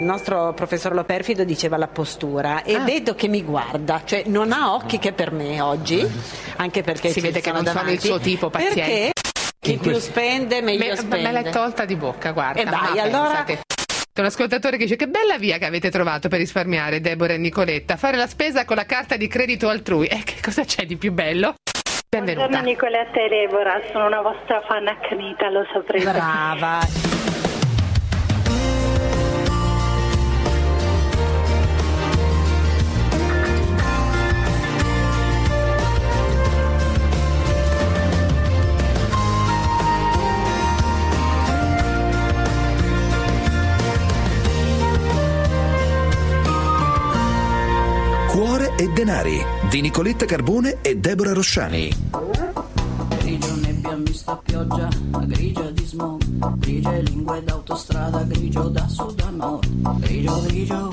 Il nostro professor Loperfido diceva la postura e vedo che mi guarda, cioè non ha occhi che per me oggi, anche perché si vede che non sono il suo tipo, pazienza. Perché chi più spende meglio spende. Me l'hai tolta di bocca, guarda. E dai, allora... C'è un ascoltatore che dice: che bella via che avete trovato per risparmiare, Deborah e Nicoletta, fare la spesa con la carta di credito altrui. Che cosa c'è di più bello? Benvenuta. Buongiorno Nicoletta e Deborah, sono una vostra fan accanita, lo saprete. Brava. Cuore e denari di Nicoletta Carbone e Deborah Rosciani. Grigio nebbia mista pioggia, grigia di smog, grigie lingue d'autostrada, grigio da sud a nord, grigio.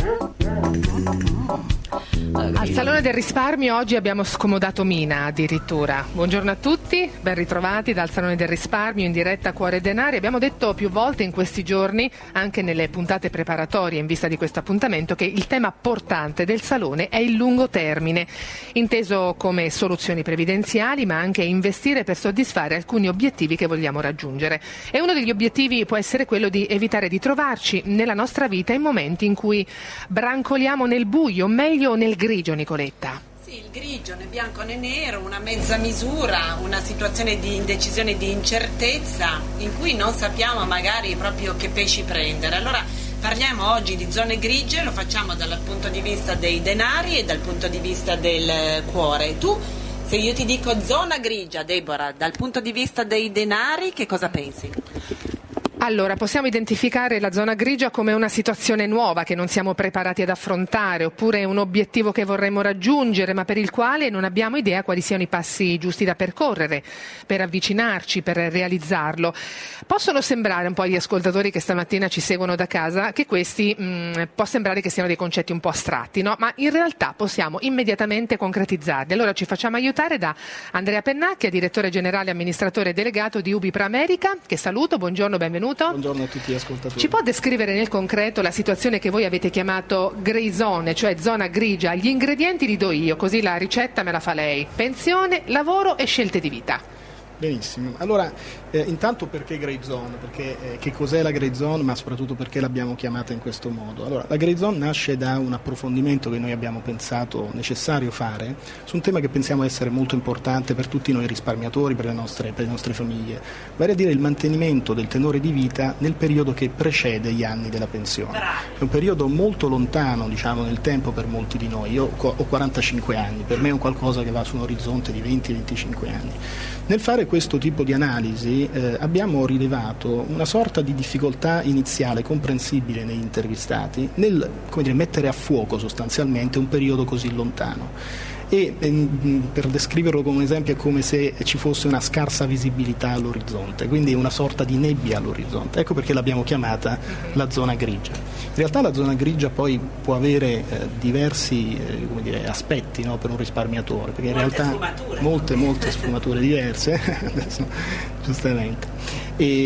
Al Salone del Risparmio oggi abbiamo scomodato Mina addirittura. Buongiorno a tutti, ben ritrovati dal Salone del Risparmio in diretta Cuore e Denari. Abbiamo detto più volte in questi giorni, anche nelle puntate preparatorie in vista di questo appuntamento, che il tema portante del Salone è il lungo termine, inteso come soluzioni previdenziali ma anche investire per soddisfare alcuni obiettivi che vogliamo raggiungere. E uno degli obiettivi può essere quello di evitare di trovarci nella nostra vita in momenti in cui brancoliamo nel buio, meglio nel grigio, Nicoletta. Sì, il grigio, né bianco né nero, una mezza misura, una situazione di indecisione, di incertezza, in cui non sappiamo magari proprio che pesci prendere. Allora parliamo oggi di zone grigie, lo facciamo dal punto di vista dei denari e dal punto di vista del cuore. Tu, se io ti dico zona grigia, Deborah, dal punto di vista dei denari, che cosa pensi? Allora, possiamo identificare la zona grigia come una situazione nuova che non siamo preparati ad affrontare, oppure un obiettivo che vorremmo raggiungere ma per il quale non abbiamo idea quali siano i passi giusti da percorrere per avvicinarci, per realizzarlo. Possono sembrare un po' agli ascoltatori che stamattina ci seguono da casa che questi può sembrare che siano dei concetti un po' astratti, no? Ma in realtà possiamo immediatamente concretizzarli. Allora ci facciamo aiutare da Andrea Pennacchia, direttore generale e amministratore delegato di UBI Pramerica, che saluto, buongiorno, benvenuto. Buongiorno a tutti gli ascoltatori. Ci può descrivere nel concreto la situazione che voi avete chiamato grey zone, cioè zona grigia? Gli ingredienti li do io, così la ricetta me la fa lei. Pensione, lavoro e scelte di vita. Benissimo, allora intanto perché grey zone? Perché che cos'è la grey zone, ma soprattutto perché l'abbiamo chiamata in questo modo? Allora, la grey zone nasce da un approfondimento che noi abbiamo pensato necessario fare su un tema che pensiamo essere molto importante per tutti noi risparmiatori, per le nostre famiglie, vale a dire il mantenimento del tenore di vita nel periodo che precede gli anni della pensione. È un periodo molto lontano, diciamo, nel tempo per molti di noi. Io ho 45 anni, per me è un qualcosa che va su un orizzonte di 20-25 anni. Nel fare questo tipo di analisi abbiamo rilevato una sorta di difficoltà iniziale comprensibile negli intervistati nel, mettere a fuoco sostanzialmente un periodo così lontano. E per descriverlo come un esempio è come se ci fosse una scarsa visibilità all'orizzonte, quindi una sorta di nebbia all'orizzonte. Ecco perché l'abbiamo chiamata la zona grigia. In realtà la zona grigia poi può avere diversi aspetti, no, per un risparmiatore, perché in realtà molte sfumature diverse adesso, giustamente.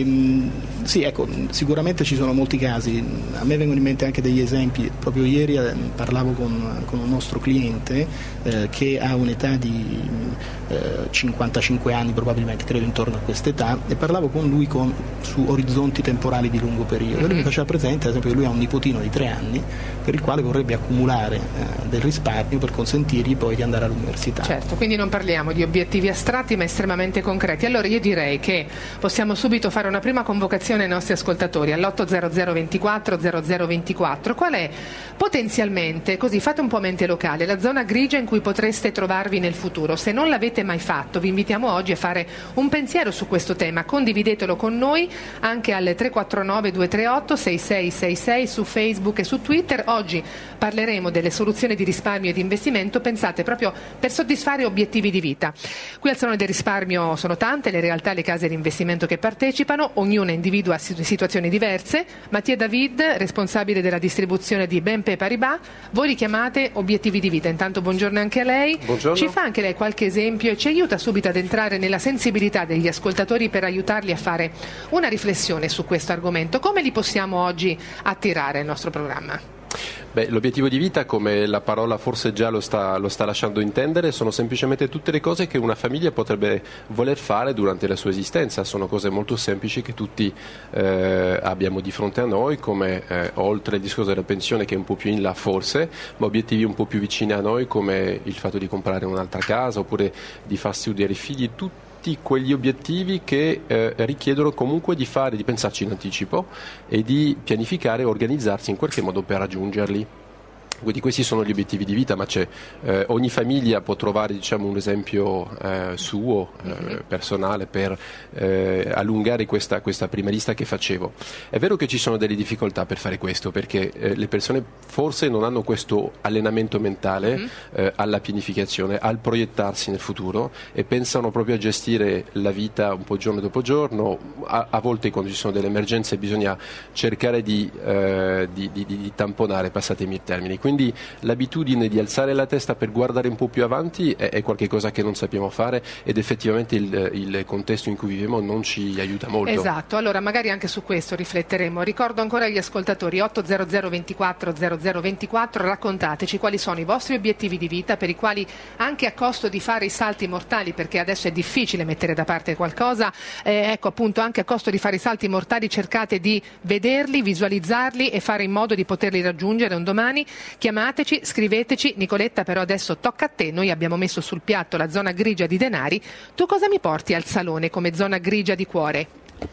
Sì, ecco, sicuramente ci sono molti casi, a me vengono in mente anche degli esempi. Proprio ieri parlavo con un nostro cliente che ha un'età di 55 anni probabilmente, credo intorno a quest'età, e parlavo con lui su orizzonti temporali di lungo periodo. Lui mi faceva presente, ad esempio, che lui ha un nipotino di 3 anni per il quale vorrebbe accumulare del risparmio per consentirgli poi di andare all'università. Certo, quindi non parliamo di obiettivi astratti ma estremamente concreti. Allora io direi che possiamo subito fare una prima convocazione ai nostri ascoltatori all'800 24 0024. Qual è potenzialmente, così fate un po' mente locale, la zona grigia in cui potreste trovarvi nel futuro? Se non l'avete mai fatto, vi invitiamo oggi a fare un pensiero su questo tema. Condividetelo con noi anche al 349 238 6666 su Facebook e su Twitter. Oggi parleremo delle soluzioni di risparmio e di investimento pensate proprio per soddisfare obiettivi di vita. Qui al Salone del Risparmio sono tante le realtà e le case di investimento che partecipano. partecipano, ognuna individua situazioni diverse. Mattia David, responsabile della distribuzione di BNP Paribas, voi li chiamate obiettivi di vita. Intanto buongiorno anche a lei. Buongiorno. Ci fa anche lei qualche esempio e ci aiuta subito ad entrare nella sensibilità degli ascoltatori per aiutarli a fare una riflessione su questo argomento. Come li possiamo oggi attirare al nostro programma? L'obiettivo di vita, come la parola forse già lo sta lasciando intendere, sono semplicemente tutte le cose che una famiglia potrebbe voler fare durante la sua esistenza. Sono cose molto semplici che tutti abbiamo di fronte a noi, come oltre il discorso della pensione, che è un po' più in là forse, ma obiettivi un po' più vicini a noi, come il fatto di comprare un'altra casa oppure di far studiare i figli. Tutti quegli obiettivi che richiedono comunque di pensarci in anticipo e di pianificare e organizzarsi in qualche modo per raggiungerli. Quindi questi sono gli obiettivi di vita, ma ogni famiglia può trovare un esempio suo, personale, per allungare questa prima lista che facevo. È vero che ci sono delle difficoltà per fare questo, perché le persone forse non hanno questo allenamento mentale alla pianificazione, al proiettarsi nel futuro, e pensano proprio a gestire la vita un po' giorno dopo giorno. A volte, quando ci sono delle emergenze, bisogna cercare di tamponare, passatemi i termini. Quindi l'abitudine di alzare la testa per guardare un po' più avanti è qualcosa che non sappiamo fare, ed effettivamente il contesto in cui viviamo non ci aiuta molto. Esatto, allora magari anche su questo rifletteremo. Ricordo ancora agli ascoltatori 800 24 0024, raccontateci quali sono i vostri obiettivi di vita, per i quali, anche a costo di fare i salti mortali, perché adesso è difficile mettere da parte qualcosa, appunto anche a costo di fare i salti mortali, cercate di vederli, visualizzarli e fare in modo di poterli raggiungere un domani. Chiamateci, scriveteci. Nicoletta, però adesso tocca a te. Noi abbiamo messo sul piatto la zona grigia di denari. Tu cosa mi porti al salone come zona grigia di cuore?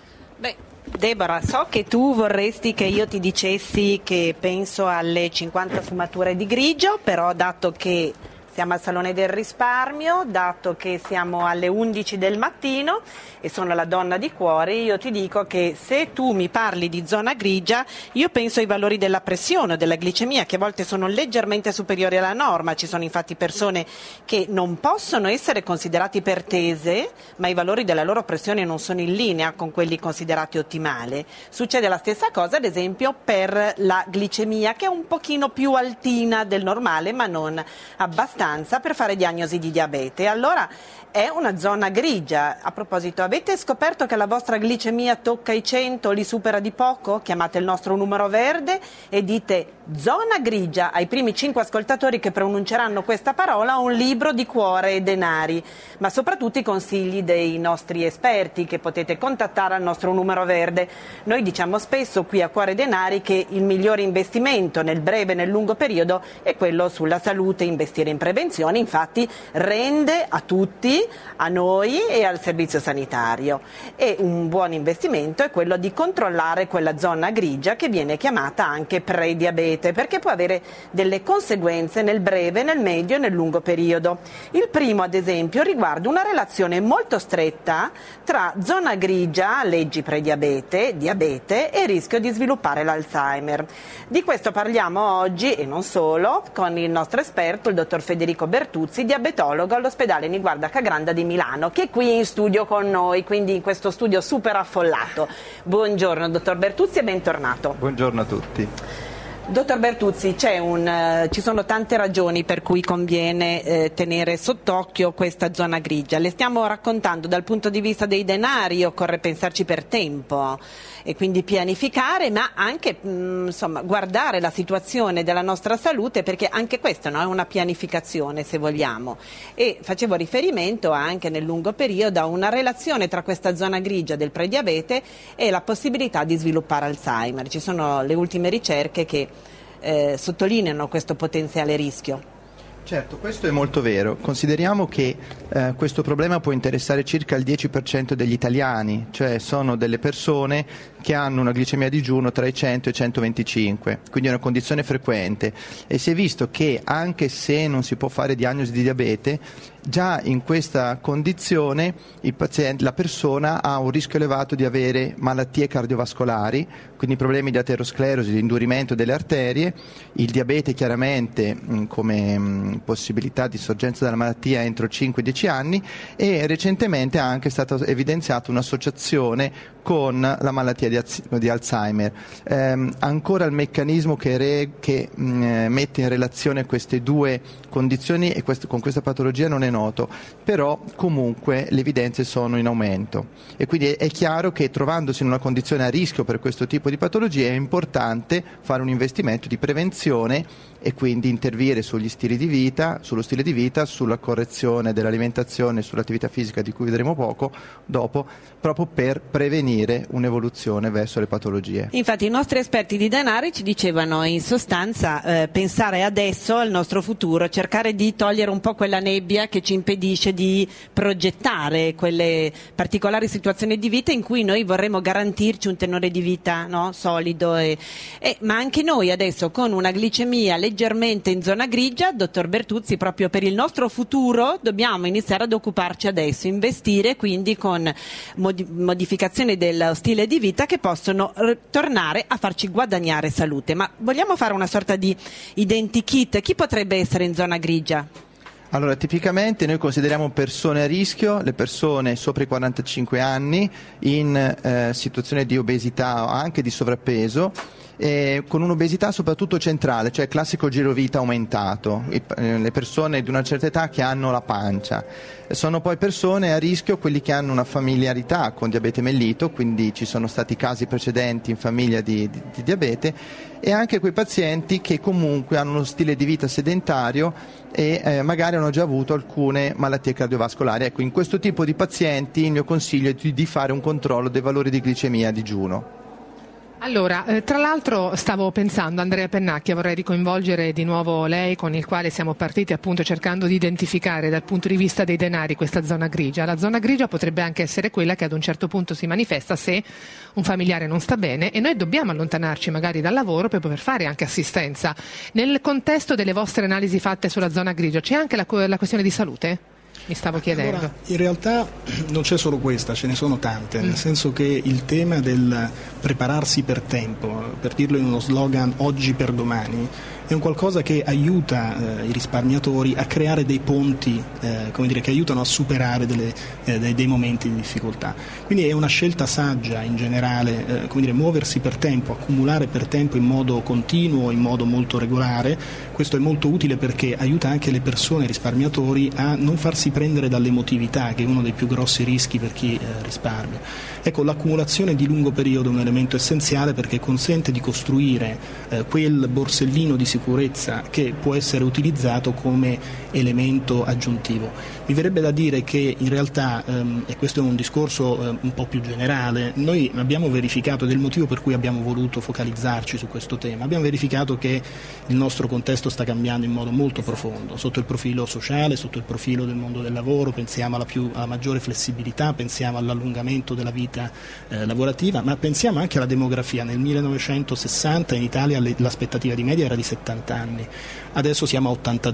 Deborah, so che tu vorresti che io ti dicessi che penso alle 50 sfumature di grigio, però dato che siamo al Salone del Risparmio, dato che siamo alle 11 del mattino e sono la donna di cuore, io ti dico che se tu mi parli di zona grigia, io penso ai valori della pressione o della glicemia, che a volte sono leggermente superiori alla norma. Ci sono infatti persone che non possono essere considerati ipertese, ma i valori della loro pressione non sono in linea con quelli considerati ottimali. Succede la stessa cosa, ad esempio, per la glicemia, che è un pochino più altina del normale, ma non abbastanza per fare diagnosi di diabete. Allora è una zona grigia. A proposito, avete scoperto che la vostra glicemia tocca i 100, li supera di poco? Chiamate il nostro numero verde e dite zona grigia ai primi 5 ascoltatori che pronunceranno questa parola, un libro di cuore e denari, ma soprattutto i consigli dei nostri esperti che potete contattare al nostro numero verde. Noi diciamo spesso qui a Cuore e Denari che il migliore investimento nel breve e nel lungo periodo è quello sulla salute. Investire in prevenzione infatti rende a tutti, a noi e al servizio sanitario, e un buon investimento è quello di controllare quella zona grigia che viene chiamata anche prediabete, perché può avere delle conseguenze nel breve, nel medio e nel lungo periodo. Il primo, ad esempio, riguarda una relazione molto stretta tra zona grigia, leggi prediabete, diabete e rischio di sviluppare l'Alzheimer. Di questo parliamo oggi, e non solo, con il nostro esperto, il dottor Federico Bertuzzi, diabetologo all'ospedale Niguarda Cagranda di Milano, che è qui in studio con noi, quindi in questo studio super affollato. Buongiorno dottor Bertuzzi e bentornato. Buongiorno a tutti. Dottor Bertuzzi, ci sono tante ragioni per cui conviene tenere sott'occhio questa zona grigia. Le stiamo raccontando dal punto di vista dei denari, occorre pensarci per tempo e quindi pianificare, ma anche guardare la situazione della nostra salute, perché anche questa, no, è una pianificazione, se vogliamo. E facevo riferimento anche nel lungo periodo a una relazione tra questa zona grigia del prediabete e la possibilità di sviluppare Alzheimer. Ci sono le ultime ricerche che sottolineano questo potenziale rischio. Certo, questo è molto vero. Consideriamo che questo problema può interessare circa il 10% degli italiani, cioè sono delle persone che hanno una glicemia a digiuno tra i 100 e i 125, quindi è una condizione frequente, e si è visto che anche se non si può fare diagnosi di diabete, già in questa condizione la persona ha un rischio elevato di avere malattie cardiovascolari, quindi problemi di aterosclerosi, di indurimento delle arterie, il diabete chiaramente come possibilità di sorgenza della malattia entro 5-10 anni, e recentemente è anche stata evidenziata un'associazione con la malattia di Alzheimer. Ancora il meccanismo che mette in relazione queste due condizioni e con questa patologia non è noto, però comunque le evidenze sono in aumento, e quindi è chiaro che trovandosi in una condizione a rischio per questo tipo di patologie è importante fare un investimento di prevenzione e quindi intervenire sullo stile di vita, sulla correzione dell'alimentazione, sull'attività fisica di cui vedremo poco dopo, proprio per prevenire un'evoluzione verso le patologie. Infatti i nostri esperti di denari ci dicevano in sostanza pensare adesso al nostro futuro, cercare di togliere un po' quella nebbia che ci impedisce di progettare quelle particolari situazioni di vita in cui noi vorremmo garantirci un tenore di vita, no? Solido, ma anche noi adesso con una glicemia leggermente in zona grigia, dottor Bertuzzi, proprio per il nostro futuro dobbiamo iniziare ad occuparci adesso, investire quindi con modificazioni dello stile di vita che possono tornare a farci guadagnare salute. Ma vogliamo fare una sorta di identikit? Chi potrebbe essere in zona grigia? Allora, tipicamente noi consideriamo persone a rischio le persone sopra i 45 anni in situazione di obesità o anche di sovrappeso, con un'obesità soprattutto centrale, cioè il classico girovita aumentato, le persone di una certa età che hanno la pancia. Sono poi persone a rischio quelli che hanno una familiarità con diabete mellito, quindi ci sono stati casi precedenti in famiglia di diabete, e anche quei pazienti che comunque hanno uno stile di vita sedentario e magari hanno già avuto alcune malattie cardiovascolari. Ecco, in questo tipo di pazienti il mio consiglio è di fare un controllo dei valori di glicemia a digiuno. Allora, tra l'altro stavo pensando, Andrea Pennacchia, vorrei ricoinvolgere di nuovo lei, con il quale siamo partiti appunto cercando di identificare dal punto di vista dei denari questa zona grigia. La zona grigia potrebbe anche essere quella che ad un certo punto si manifesta se un familiare non sta bene e noi dobbiamo allontanarci magari dal lavoro per poter fare anche assistenza. Nel contesto delle vostre analisi fatte sulla zona grigia c'è anche la questione di salute? Mi stavo chiedendo. Allora, in realtà non c'è solo questa, ce ne sono tante, nel senso che il tema del prepararsi per tempo, per dirlo in uno slogan oggi per domani, è un qualcosa che aiuta i risparmiatori a creare dei ponti che aiutano a superare dei momenti di difficoltà. Quindi è una scelta saggia in generale, muoversi per tempo, accumulare per tempo in modo continuo, in modo molto regolare. Questo è molto utile perché aiuta anche le persone, i risparmiatori, a non farsi prendere dall'emotività, che è uno dei più grossi rischi per chi risparmia. Ecco, l'accumulazione di lungo periodo è un elemento essenziale perché consente di costruire quel borsellino di sicurezza che può essere utilizzato come elemento aggiuntivo. Mi verrebbe da dire che in realtà, e questo è un discorso un po' più generale, noi abbiamo verificato, ed è il motivo per cui abbiamo voluto focalizzarci su questo tema, abbiamo verificato che il nostro contesto sta cambiando in modo molto profondo, sotto il profilo sociale, sotto il profilo del mondo del lavoro, pensiamo alla maggiore flessibilità, pensiamo all'allungamento della vita lavorativa, ma pensiamo anche alla demografia. Nel 1960 in Italia l'aspettativa di media era di 70 anni, adesso siamo a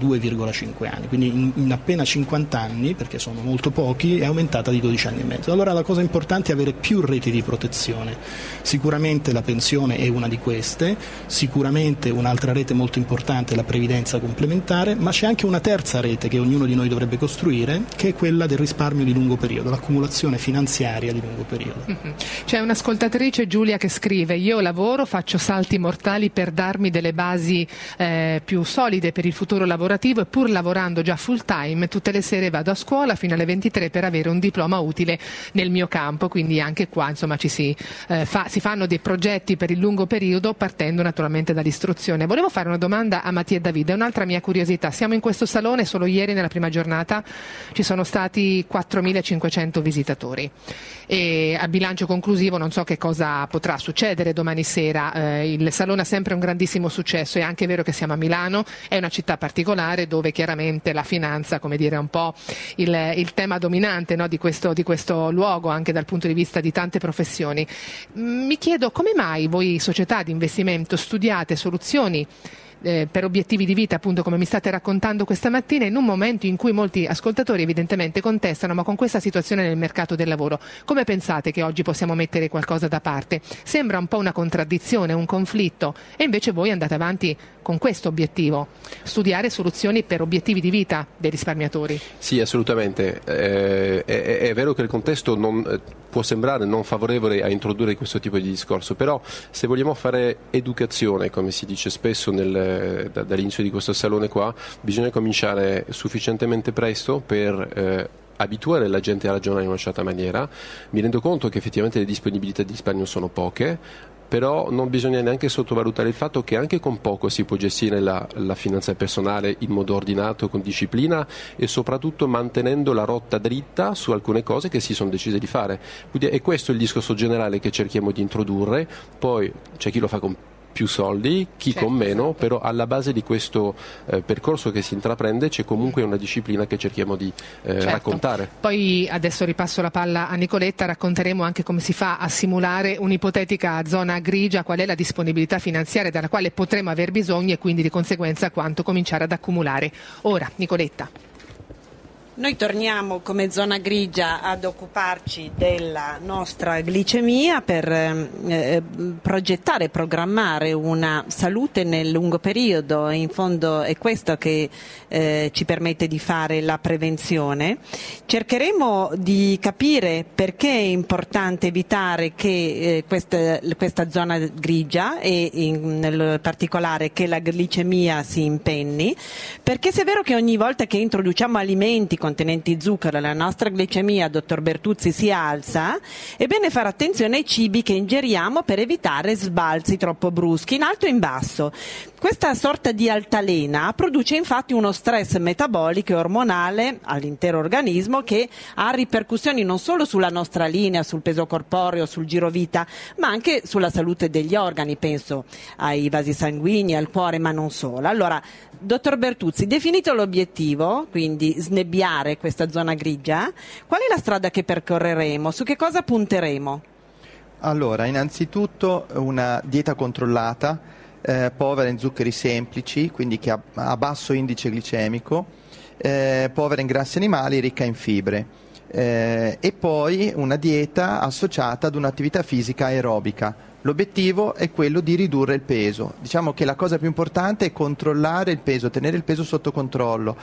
82,5 anni, quindi in appena 50 anni, perché sono molto pochi, è aumentata di 12 anni e mezzo. Allora la cosa importante è avere più reti di protezione. Sicuramente la pensione è una di queste, sicuramente un'altra rete molto importante è la previdenza complementare, ma c'è anche una terza rete che ognuno di noi dovrebbe costruire, che è quella del risparmio di lungo periodo, l'accumulazione finanziaria di lungo periodo. C'è un'ascoltatrice, Giulia, che scrive: io lavoro, faccio salti mortali per darmi delle basi più solide per il futuro lavorativo e pur lavorando già full time tutte le sere vado a scuola fino alle 23 per avere un diploma utile nel mio campo. Quindi anche qua insomma si fanno dei progetti per il lungo periodo partendo naturalmente dall'istruzione. Volevo fare una domanda a Mattia e Davide, un'altra mia curiosità: siamo in questo salone, solo ieri nella prima giornata ci sono stati 4.500 visitatori e a bilancio conclusivo non so che cosa potrà succedere domani sera. Il salone ha sempre un grandissimo successo, è anche vero vero che siamo a Milano, è una città particolare dove chiaramente la finanza, come dire, è un po' il tema dominante, no, di questo luogo, anche dal punto di vista di tante professioni. Mi chiedo come mai voi società di investimento studiate soluzioni per obiettivi di vita, appunto come mi state raccontando questa mattina, in un momento in cui molti ascoltatori evidentemente contestano, ma con questa situazione nel mercato del lavoro, come pensate che oggi possiamo mettere qualcosa da parte? Sembra un po' una contraddizione, un conflitto, e invece voi andate avanti con questo obiettivo, studiare soluzioni per obiettivi di vita dei risparmiatori. Sì, assolutamente. È vero che il contesto può sembrare non favorevole a introdurre questo tipo di discorso, però se vogliamo fare educazione, come si dice spesso dall'inizio di questo salone qua, bisogna cominciare sufficientemente presto per abituare la gente a ragionare in una certa maniera. Mi rendo conto che effettivamente le disponibilità di risparmio sono poche, però non bisogna neanche sottovalutare il fatto che anche con poco si può gestire la finanza personale in modo ordinato, con disciplina e soprattutto mantenendo la rotta dritta su alcune cose che si sono decise di fare. Quindi è questo il discorso generale che cerchiamo di introdurre. Poi c'è chi lo fa con più soldi, chi con meno, però alla base di questo percorso che si intraprende c'è comunque una disciplina che cerchiamo di raccontare. Poi adesso ripasso la palla a Nicoletta, racconteremo anche come si fa a simulare un'ipotetica zona grigia, qual è la disponibilità finanziaria dalla quale potremo aver bisogno e quindi di conseguenza quanto cominciare ad accumulare. Ora, Nicoletta. Noi torniamo come zona grigia ad occuparci della nostra glicemia per progettare e programmare una salute nel lungo periodo. In fondo è questo che ci permette di fare la prevenzione. Cercheremo di capire perché è importante evitare che questa zona grigia e nel particolare che la glicemia si impenni, perché se è vero che ogni volta che introduciamo alimenti contenenti zucchero la nostra glicemia, dottor Bertuzzi, si alza, è bene fare attenzione ai cibi che ingeriamo per evitare sbalzi troppo bruschi in alto e in basso. Questa sorta di altalena produce infatti uno stress metabolico e ormonale all'intero organismo che ha ripercussioni non solo sulla nostra linea, sul peso corporeo, sul girovita, ma anche sulla salute degli organi, penso ai vasi sanguigni, al cuore, ma non solo. Allora, dottor Bertuzzi, definito l'obiettivo, quindi snebbiare questa zona grigia, qual è la strada che percorreremo? Su che cosa punteremo? Allora, innanzitutto una dieta controllata, povera in zuccheri semplici, quindi che ha basso indice glicemico, povera in grassi animali, ricca in fibre, e poi una dieta associata ad un'attività fisica aerobica. L'obiettivo è quello di ridurre il peso. Diciamo che la cosa più importante è controllare il peso, tenere il peso sotto controllo.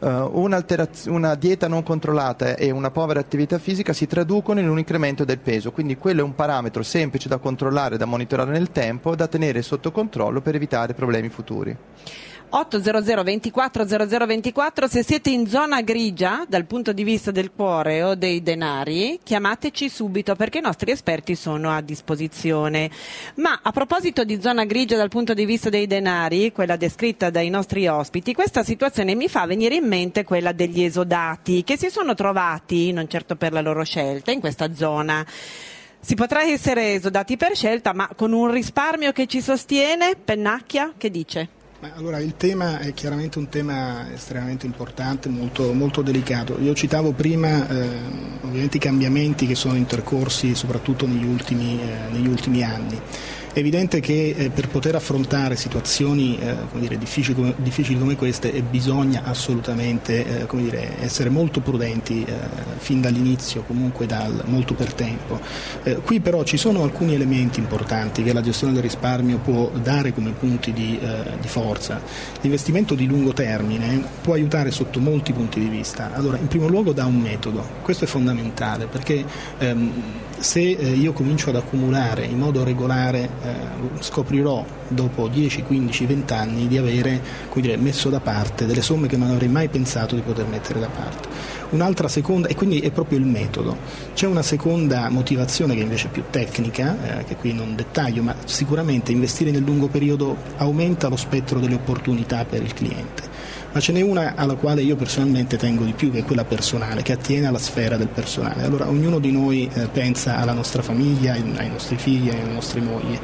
Una dieta non controllata e una povera attività fisica si traducono in un incremento del peso, quindi quello è un parametro semplice da controllare, da monitorare nel tempo, da tenere sotto controllo per evitare problemi futuri. 800 24 0024, se siete in zona grigia dal punto di vista del cuore o dei denari, chiamateci subito perché i nostri esperti sono a disposizione. Ma a proposito di zona grigia dal punto di vista dei denari, quella descritta dai nostri ospiti, questa situazione mi fa venire in mente quella degli esodati che si sono trovati, non certo per la loro scelta, in questa zona. Si potrà essere esodati per scelta, ma con un risparmio che ci sostiene? Pennacchia, che dice? Allora, il tema è chiaramente un tema estremamente importante, molto, molto delicato. Io citavo prima ovviamente i cambiamenti che sono intercorsi soprattutto negli ultimi anni. È evidente che per poter affrontare situazioni difficili come queste bisogna assolutamente essere molto prudenti fin dall'inizio, comunque molto per tempo. Qui però ci sono alcuni elementi importanti che la gestione del risparmio può dare come punti di forza. L'investimento di lungo termine può aiutare sotto molti punti di vista. Allora, in primo luogo dà un metodo, questo è fondamentale perché se io comincio ad accumulare in modo regolare scoprirò dopo 10, 15, 20 anni di avere messo da parte delle somme che non avrei mai pensato di poter mettere da parte. Un'altra seconda, e quindi è proprio il metodo. C'è una seconda motivazione che invece è più tecnica, che qui non dettaglio, ma sicuramente investire nel lungo periodo aumenta lo spettro delle opportunità per il cliente. Ma ce n'è una alla quale io personalmente tengo di più, che è quella personale, che attiene alla sfera del personale. Allora ognuno di noi pensa alla nostra famiglia, ai nostri figli, alle nostre mogli.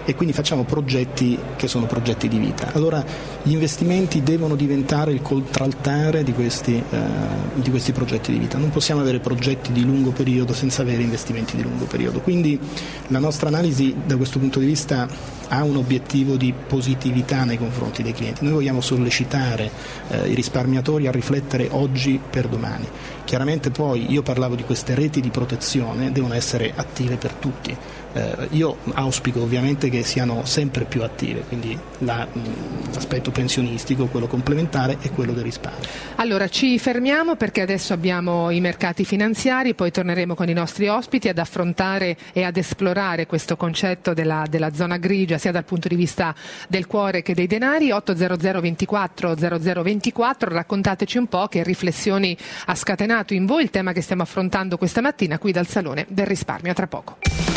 e quindi facciamo progetti che sono progetti di vita. Allora gli investimenti devono diventare il contraltare di questi progetti di vita. Non possiamo avere progetti di lungo periodo senza avere investimenti di lungo periodo. Quindi la nostra analisi da questo punto di vista ha un obiettivo di positività nei confronti dei clienti. Noi vogliamo sollecitare i risparmiatori a riflettere oggi per domani. Chiaramente poi io parlavo di queste reti di protezione, devono essere attive per tutti. Io auspico ovviamente che siano sempre più attive, quindi l'aspetto pensionistico, quello complementare e quello del risparmio. Allora ci fermiamo perché adesso abbiamo i mercati finanziari, poi torneremo con i nostri ospiti ad affrontare e ad esplorare questo concetto della zona grigia sia dal punto di vista del cuore che dei denari. 800 24 0024, raccontateci un po' che riflessioni ha scatenato in voi il tema che stiamo affrontando questa mattina qui dal Salone del Risparmio. A tra poco.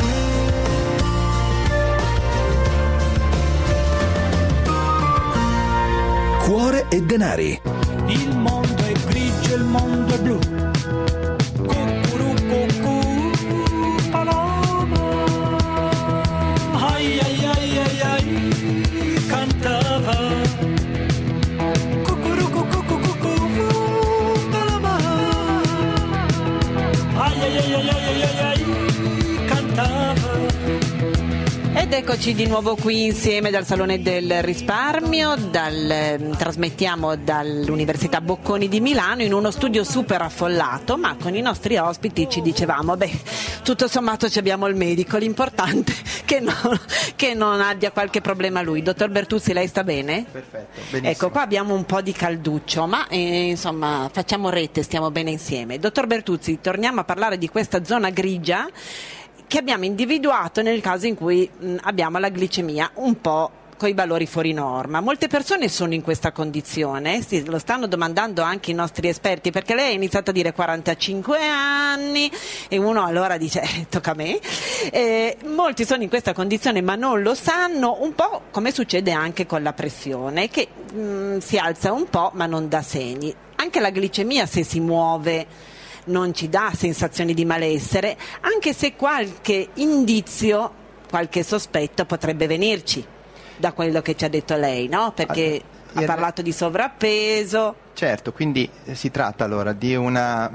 Cuore e denari. Il mondo è grigio, il mondo è blu. Cucurucucù, paloma. Ai ai ai ai ai, cantava. Cucurucucucucucù, paloma. Ai ai ai ai ai ai ai, cantava. Ed eccoci di nuovo qui insieme dal Salone del Risparmio, trasmettiamo dall'Università Bocconi di Milano in uno studio super affollato, ma con i nostri ospiti ci dicevamo, tutto sommato ci abbiamo il medico, l'importante che non abbia qualche problema lui. Dottor Bertuzzi, lei sta bene? Perfetto, benissimo. Ecco, qua abbiamo un po' di calduccio, ma insomma facciamo rete, stiamo bene insieme. Dottor Bertuzzi, torniamo a parlare di questa zona grigia che abbiamo individuato nel caso in cui abbiamo la glicemia un po' coi valori fuori norma. Molte persone sono in questa condizione, lo stanno domandando anche i nostri esperti, perché lei ha iniziato a dire 45 anni e uno allora dice tocca a me. Molti sono in questa condizione ma non lo sanno, un po' come succede anche con la pressione che si alza un po' ma non dà segni. Anche la glicemia, se si muove, non ci dà sensazioni di malessere, anche se qualche indizio, qualche sospetto potrebbe venirci da quello che ci ha detto lei, no? Perché ha parlato di sovrappeso. Certo, quindi si tratta allora di una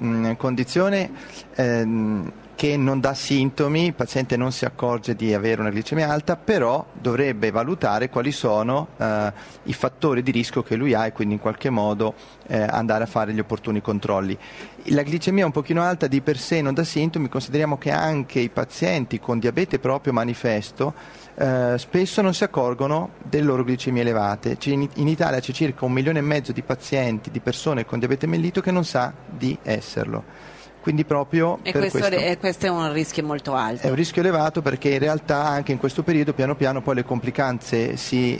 condizione che non dà sintomi, il paziente non si accorge di avere una glicemia alta, però dovrebbe valutare quali sono i fattori di rischio che lui ha e quindi in qualche modo andare a fare gli opportuni controlli. La glicemia un pochino alta di per sé non dà sintomi, consideriamo che anche i pazienti con diabete proprio manifesto spesso non si accorgono delle loro glicemie elevate. In Italia c'è circa 1,5 milioni di pazienti, di persone con diabete mellito che non sa di esserlo. Quindi proprio questo è un rischio molto alto. È un rischio elevato perché in realtà anche in questo periodo piano piano poi le complicanze si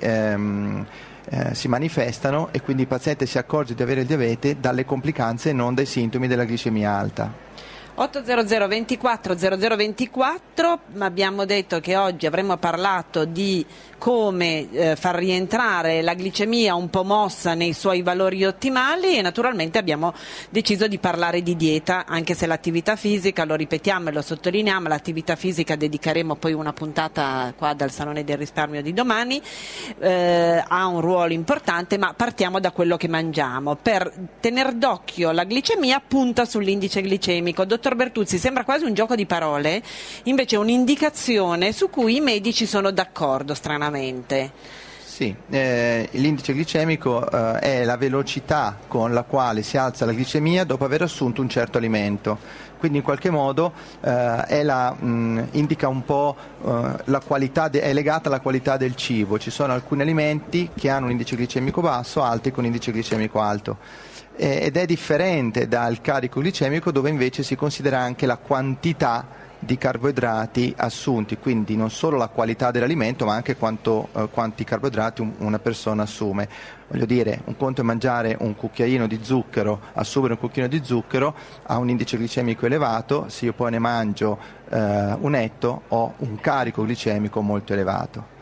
manifestano e quindi il paziente si accorge di avere il diabete dalle complicanze e non dai sintomi della glicemia alta. 800 24 0024, abbiamo detto che oggi avremmo parlato di come far rientrare la glicemia un po' mossa nei suoi valori ottimali e naturalmente abbiamo deciso di parlare di dieta, anche se l'attività fisica, lo ripetiamo e lo sottolineiamo, l'attività fisica dedicheremo poi una puntata qua dal Salone del Risparmio di domani, ha un ruolo importante, ma partiamo da quello che mangiamo. Per tener d'occhio la glicemia punta sull'indice glicemico. Dottor Bertuzzi, sembra quasi un gioco di parole, invece è un'indicazione su cui i medici sono d'accordo, stranamente. Sì, l'indice glicemico è la velocità con la quale si alza la glicemia dopo aver assunto un certo alimento. Quindi in qualche modo indica un po' la qualità, è legata alla qualità del cibo. Ci sono alcuni alimenti che hanno un indice glicemico basso, altri con indice glicemico alto. Ed è differente dal carico glicemico dove invece si considera anche la quantità di carboidrati assunti, quindi non solo la qualità dell'alimento ma anche quanti carboidrati una persona assume. Voglio dire, un conto è mangiare un cucchiaino di zucchero, assumere un cucchiaino di zucchero ha un indice glicemico elevato, se io poi ne mangio un etto ho un carico glicemico molto elevato.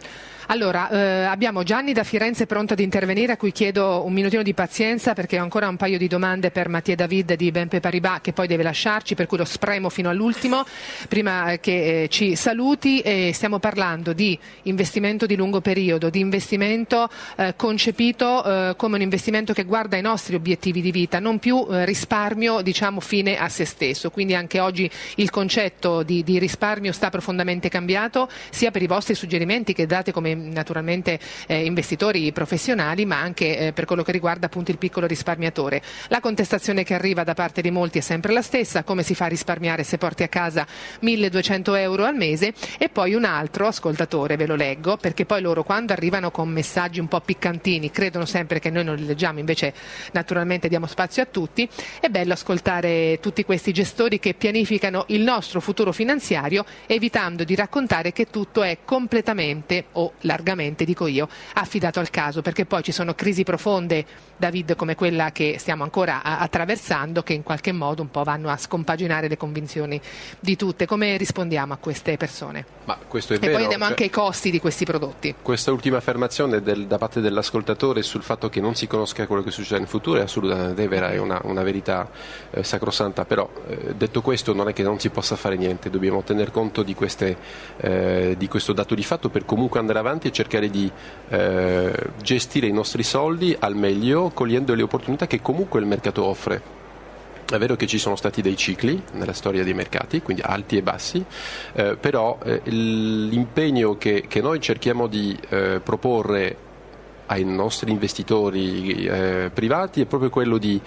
Allora, abbiamo Gianni da Firenze pronto ad intervenire, a cui chiedo un minutino di pazienza perché ho ancora un paio di domande per Mattia David di BNP Paribas, che poi deve lasciarci, per cui lo spremo fino all'ultimo prima che ci saluti. Stiamo parlando di investimento di lungo periodo, di investimento concepito come un investimento che guarda ai nostri obiettivi di vita, non più risparmio diciamo fine a se stesso. Quindi anche oggi il concetto di risparmio sta profondamente cambiato, sia per i vostri suggerimenti che date come naturalmente investitori professionali, ma anche per quello che riguarda appunto il piccolo risparmiatore. La contestazione che arriva da parte di molti è sempre la stessa: come si fa a risparmiare se porti a casa 1.200 euro al mese? E poi un altro ascoltatore, ve lo leggo, perché poi loro quando arrivano con messaggi un po' piccantini credono sempre che noi non li leggiamo, invece naturalmente diamo spazio a tutti. È bello ascoltare tutti questi gestori che pianificano il nostro futuro finanziario, evitando di raccontare che tutto è completamente, o largamente dico io, affidato al caso, perché poi ci sono crisi profonde, David, come quella che stiamo ancora attraversando, che in qualche modo un po' vanno a scompaginare le convinzioni di tutte. Come rispondiamo a queste persone? Ma questo è e vero, poi andiamo anche ai costi di questi prodotti. Questa ultima affermazione da parte dell'ascoltatore sul fatto che non si conosca quello che succede in futuro è assolutamente vera, è una verità sacrosanta, però detto questo non è che non si possa fare niente, dobbiamo tener conto di questo dato di fatto per comunque andare avanti e cercare di gestire i nostri soldi al meglio, cogliendo le opportunità che comunque il mercato offre. È vero che ci sono stati dei cicli nella storia dei mercati, quindi alti e bassi, però l'impegno che noi cerchiamo di proporre ai nostri investitori privati è proprio quello di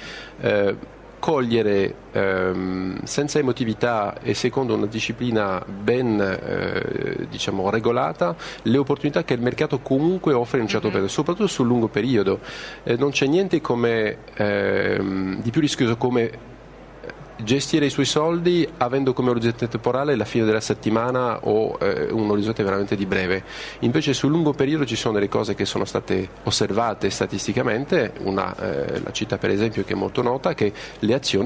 cogliere senza emotività e secondo una disciplina ben regolata le opportunità che il mercato comunque offre in un certo periodo, soprattutto sul lungo periodo. Non c'è niente di più rischioso come gestire i suoi soldi avendo come orizzonte temporale la fine della settimana o un orizzonte veramente di breve. Invece sul lungo periodo ci sono delle cose che sono state osservate statisticamente, la città per esempio che è molto nota, che le azioni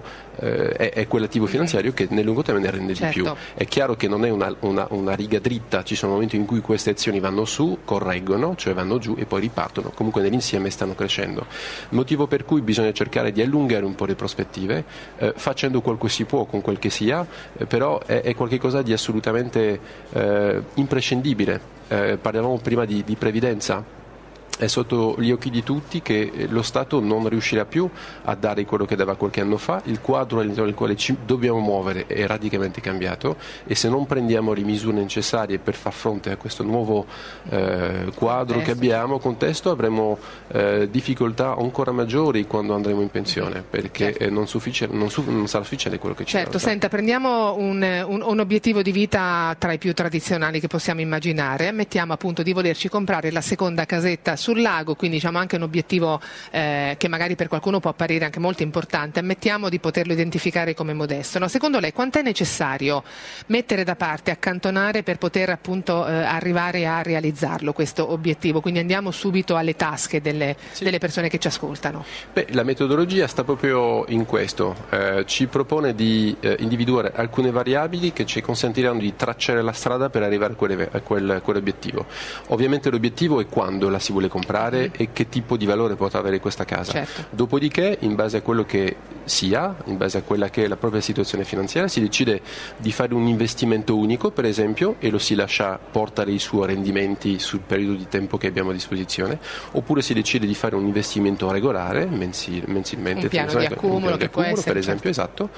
è quell'attivo finanziario che nel lungo termine rende di più. È chiaro che non è una riga dritta, ci sono momenti in cui queste azioni vanno su, correggono, cioè vanno giù e poi ripartono, comunque nell'insieme stanno crescendo. Motivo per cui bisogna cercare di allungare un po' le prospettive, facendo quel che si può con quel che sia, però è qualcosa di assolutamente imprescindibile. Parlavamo prima di previdenza. È sotto gli occhi di tutti che lo Stato non riuscirà più a dare quello che dava qualche anno fa, il quadro all'interno del quale ci dobbiamo muovere è radicalmente cambiato e se non prendiamo le misure necessarie per far fronte a questo nuovo quadro che abbiamo, contesto, avremo difficoltà ancora maggiori quando andremo in pensione, perché non sarà sufficiente quello che ci Certo, senta, prendiamo un obiettivo di vita tra i più tradizionali che possiamo immaginare, mettiamo appunto di volerci comprare la seconda casetta sul lago, quindi diciamo anche un obiettivo che magari per qualcuno può apparire anche molto importante, ammettiamo di poterlo identificare come modesto. No? Secondo lei quanto è necessario mettere da parte, accantonare per poter appunto arrivare a realizzarlo questo obiettivo? Quindi andiamo subito alle tasche delle persone che ci ascoltano. La metodologia sta proprio in questo, ci propone di individuare alcune variabili che ci consentiranno di tracciare la strada per arrivare a quell'obiettivo. Ovviamente l'obiettivo è quando la si vuole comprare e che tipo di valore potrà avere questa casa. Certo. Dopodiché, in base a quello che sia, in base a quella che è la propria situazione finanziaria, si decide di fare un investimento unico, per esempio, e lo si lascia portare i suoi rendimenti sul periodo di tempo che abbiamo a disposizione, oppure si decide di fare un investimento regolare, mensilmente, un piano di accumulo che può essere, per esempio, esatto.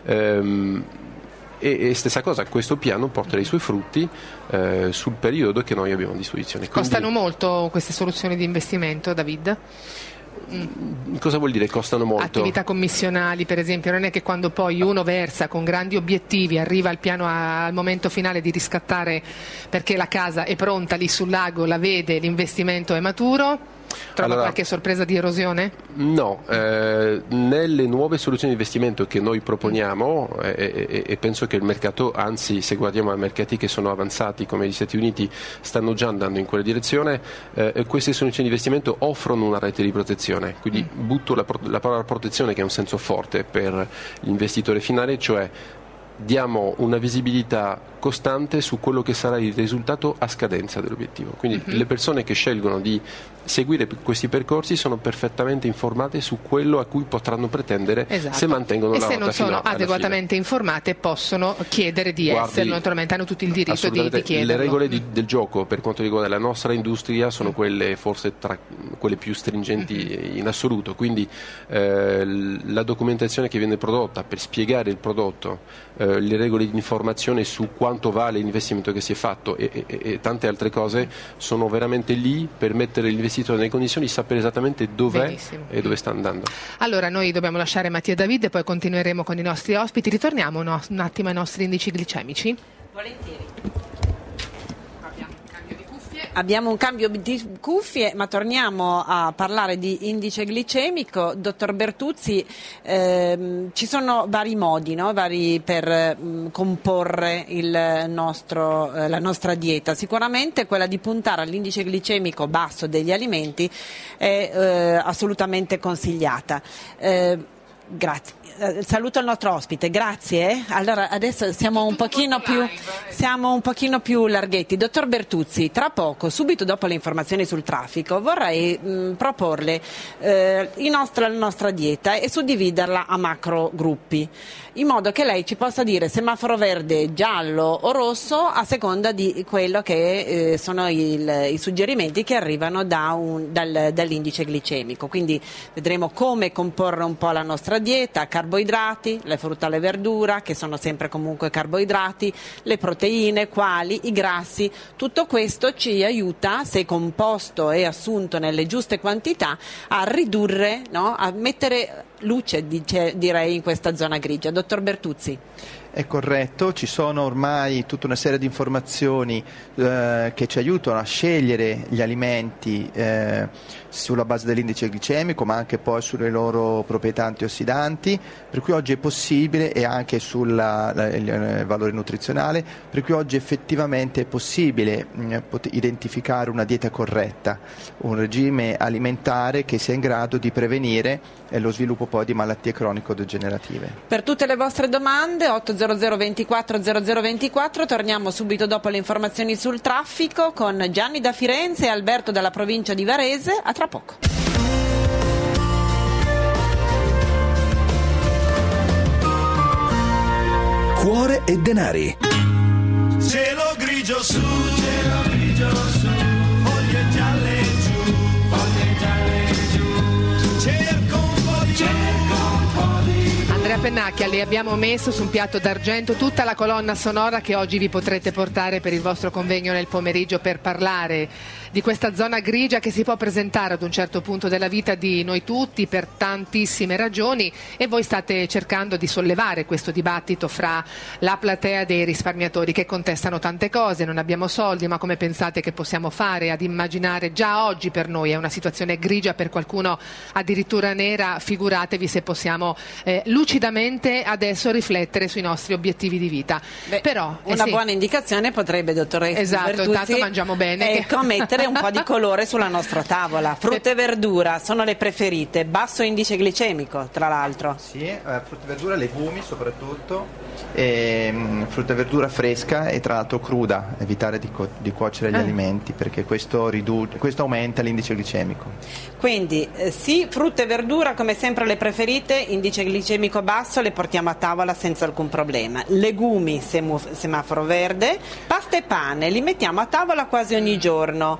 E stessa cosa, questo piano porterà i suoi frutti sul periodo che noi abbiamo a disposizione. Costano molto queste soluzioni di investimento, David? Cosa vuol dire costano molto? Attività commissionali, per esempio, non è che quando poi uno versa con grandi obiettivi, arriva al piano al momento finale di riscattare perché la casa è pronta lì sul lago, la vede, l'investimento è maturo. Trova qualche sorpresa di erosione? No, nelle nuove soluzioni di investimento che noi proponiamo e penso che il mercato, anzi se guardiamo a mercati che sono avanzati come gli Stati Uniti stanno già andando in quella direzione, queste soluzioni di investimento offrono una rete di protezione, quindi butto la parola protezione che ha un senso forte per l'investitore finale, cioè diamo una visibilità costante su quello che sarà il risultato a scadenza dell'obiettivo. Quindi le persone che scelgono di seguire questi percorsi sono perfettamente informate su quello a cui potranno pretendere se mantengono la nota. E se non sono adeguatamente informate possono chiedere di esserlo, naturalmente hanno tutto il diritto di chiederlo. Le regole del gioco per quanto riguarda la nostra industria sono quelle forse tra quelle più stringenti in assoluto, quindi la documentazione che viene prodotta per spiegare il prodotto, le regole di informazione su quanto vale l'investimento che si è fatto e tante altre cose sono veramente lì per mettere l'investitore nelle condizioni di sapere esattamente dov'è e dove sta andando. Allora noi dobbiamo lasciare Mattia e David e poi continueremo con i nostri ospiti. Ritorniamo un attimo ai nostri indici glicemici. Volentieri. Abbiamo un cambio di cuffie, ma torniamo a parlare di indice glicemico. Dottor Bertuzzi, ci sono vari modi, no? Vari per comporre la nostra dieta. Sicuramente quella di puntare all'indice glicemico basso degli alimenti è assolutamente consigliata. Grazie. Saluto il nostro ospite, grazie. Allora adesso siamo un pochino più larghetti. Dottor Bertuzzi, tra poco, subito dopo le informazioni sul traffico, vorrei proporle la nostra dieta e suddividerla a macro gruppi, in modo che lei ci possa dire semaforo verde, giallo o rosso a seconda di quello che sono i suggerimenti che arrivano dall'indice glicemico. Quindi vedremo come comporre un po' la nostra dieta: carboidrati, le frutta e le verdura, che sono sempre comunque carboidrati, le proteine, quali, i grassi. Tutto questo ci aiuta, se composto e assunto nelle giuste quantità, a ridurre, no? A mettere luce, direi, in questa zona grigia. Dottor Bertuzzi. È corretto, ci sono ormai tutta una serie di informazioni che ci aiutano a scegliere gli alimenti sulla base dell'indice glicemico, ma anche poi sulle loro proprietà antiossidanti, per cui oggi è possibile, e anche sul valore nutrizionale, per cui oggi effettivamente è possibile identificare una dieta corretta, un regime alimentare che sia in grado di prevenire lo sviluppo poi di malattie cronico-degenerative. Per tutte le vostre domande 800 24 0024, torniamo subito dopo le informazioni sul traffico con Gianni da Firenze e Alberto dalla provincia di Varese. A tra poco. Cuore e denari. Cielo grigio su, cielo grigio su, foglie gialle giù, foglie gialle giù, cerco un po' di Andrea Pennacchia, le abbiamo messo su un piatto d'argento tutta la colonna sonora che oggi vi potrete portare per il vostro convegno nel pomeriggio per parlare di questa zona grigia che si può presentare ad un certo punto della vita di noi tutti per tantissime ragioni, e voi state cercando di sollevare questo dibattito fra la platea dei risparmiatori che contestano tante cose: non abbiamo soldi, ma come pensate che possiamo fare, ad immaginare già oggi per noi è una situazione grigia, per qualcuno addirittura nera, figuratevi se possiamo lucidamente adesso riflettere sui nostri obiettivi di vita. Però una buona indicazione potrebbe, dottoressa Bertuzzi, intanto mangiamo bene, mettere un po' di colore sulla nostra tavola. Frutta e verdura sono le preferite, basso indice glicemico tra l'altro. Sì, frutta e verdura, legumi soprattutto, frutta e verdura fresca e tra l'altro cruda, evitare di cuocere gli alimenti, perché questo aumenta l'indice glicemico. Quindi sì, frutta e verdura come sempre le preferite, indice glicemico basso, le portiamo a tavola senza alcun problema. Legumi, semaforo verde, pasta e pane, li mettiamo a tavola quasi ogni giorno.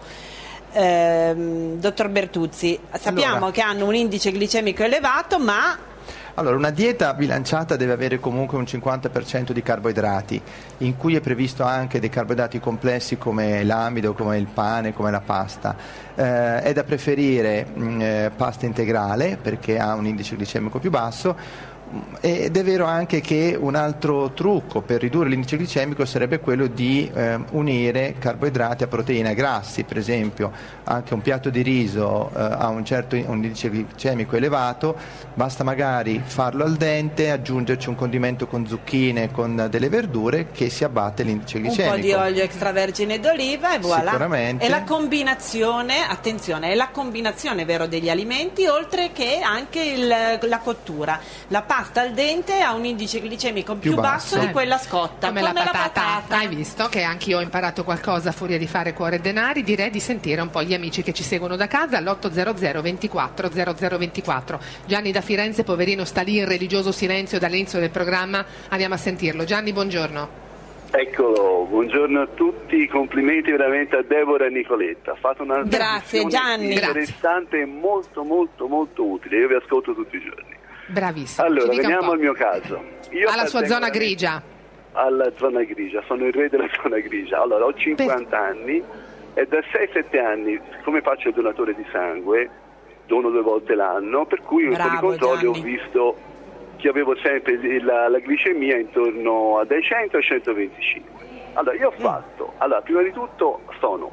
Dottor Bertuzzi, sappiamo che hanno un indice glicemico elevato, ma allora, una dieta bilanciata deve avere comunque un 50% di carboidrati, in cui è previsto anche dei carboidrati complessi come l'amido, come il pane, come la pasta. È da preferire pasta integrale perché ha un indice glicemico più basso. Ed è vero anche che un altro trucco per ridurre l'indice glicemico sarebbe quello di unire carboidrati a proteine e grassi. Per esempio anche un piatto di riso ha un indice glicemico elevato, basta magari farlo al dente, aggiungerci un condimento con zucchine, con delle verdure, che si abbatte l'indice glicemico. Un po' di olio extravergine d'oliva e voilà. Sicuramente. E la combinazione, attenzione, è la combinazione, vero, degli alimenti, oltre che anche la cottura. La pasta pasta al dente ha un indice glicemico più basso di quella scotta, come la patata. Hai visto che anch'io ho imparato qualcosa a furia di fare Cuore e Denari? Direi di sentire un po' gli amici che ci seguono da casa all'800 24 0024. Gianni da Firenze, poverino, sta lì in religioso silenzio dall'inizio del programma. Andiamo a sentirlo. Gianni, buongiorno. Eccolo, buongiorno a tutti, complimenti veramente a Deborah e Nicoletta. Fate una Grazie Gianni, interessante e molto molto molto utile. Io vi ascolto tutti i giorni. Bravissimo. Allora, veniamo al mio caso. Io alla sua zona grigia. Alla zona grigia, sono il re della zona grigia. Allora, ho 50 anni e da 6-7 anni, siccome faccio il donatore di sangue, dono 2 volte l'anno, per cui un po' di controlli ho visto che avevo sempre la glicemia intorno a dai 100 ai 125. Allora, io ho fatto, prima di tutto sono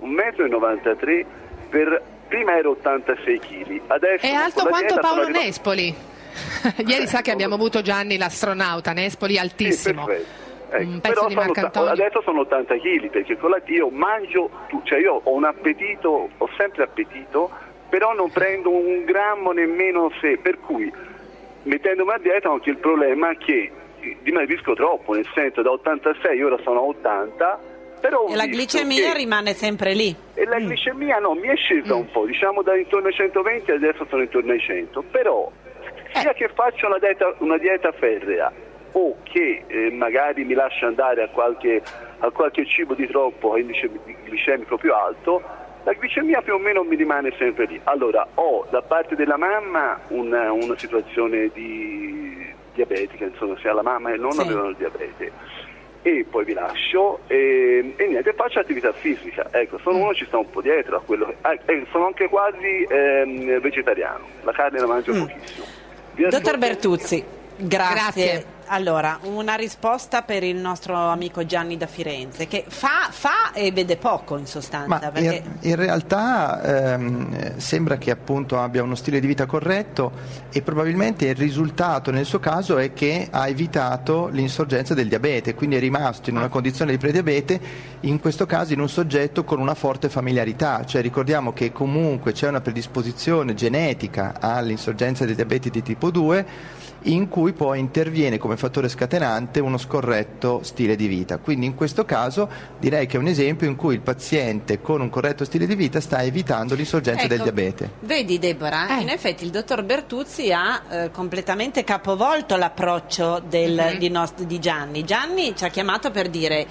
1,93 m, prima ero 86 kg, adesso... È alto quanto Paolo Nespoli. Ieri sa che abbiamo avuto Gianni l'astronauta, Nespoli altissimo. Sì, perfetto. Un pezzo di Marcantonio. Adesso sono 80 kg, perché con io mangio, cioè io ho un appetito, ho sempre appetito, però non prendo un grammo nemmeno se, per cui... mettendomi a dieta ho anche il problema che dimagrisco troppo, nel senso da 86 ora sono a 80, però e la glicemia rimane sempre lì. E la glicemia mi è scesa un po', diciamo da intorno ai 120 adesso sono intorno ai 100, però sia che faccio una dieta ferrea o che magari mi lascio andare a qualche cibo di troppo a indice glicemico più alto, la glicemia più o meno mi rimane sempre lì. Allora, ho da parte della mamma una situazione di diabetica, insomma, sia la mamma e il nonno avevano il diabete. E poi vi lascio e niente, faccio attività fisica. Ecco, sono uno ci sta un po' dietro a quello. Sono anche quasi vegetariano, la carne la mangio pochissimo. Dottor Bertuzzi, grazie. Allora, una risposta per il nostro amico Gianni da Firenze, che fa e vede poco in sostanza. Ma perché... in realtà sembra che appunto abbia uno stile di vita corretto e probabilmente il risultato nel suo caso è che ha evitato l'insorgenza del diabete, quindi è rimasto in una condizione di prediabete, in questo caso in un soggetto con una forte familiarità, cioè ricordiamo che comunque c'è una predisposizione genetica all'insorgenza del diabete di tipo 2, in cui poi interviene come fattore scatenante uno scorretto stile di vita. Quindi in questo caso direi che è un esempio in cui il paziente con un corretto stile di vita sta evitando l'insorgenza del diabete. Vedi Deborah, in effetti il dottor Bertuzzi ha completamente capovolto l'approccio di Gianni. Gianni ci ha chiamato per dire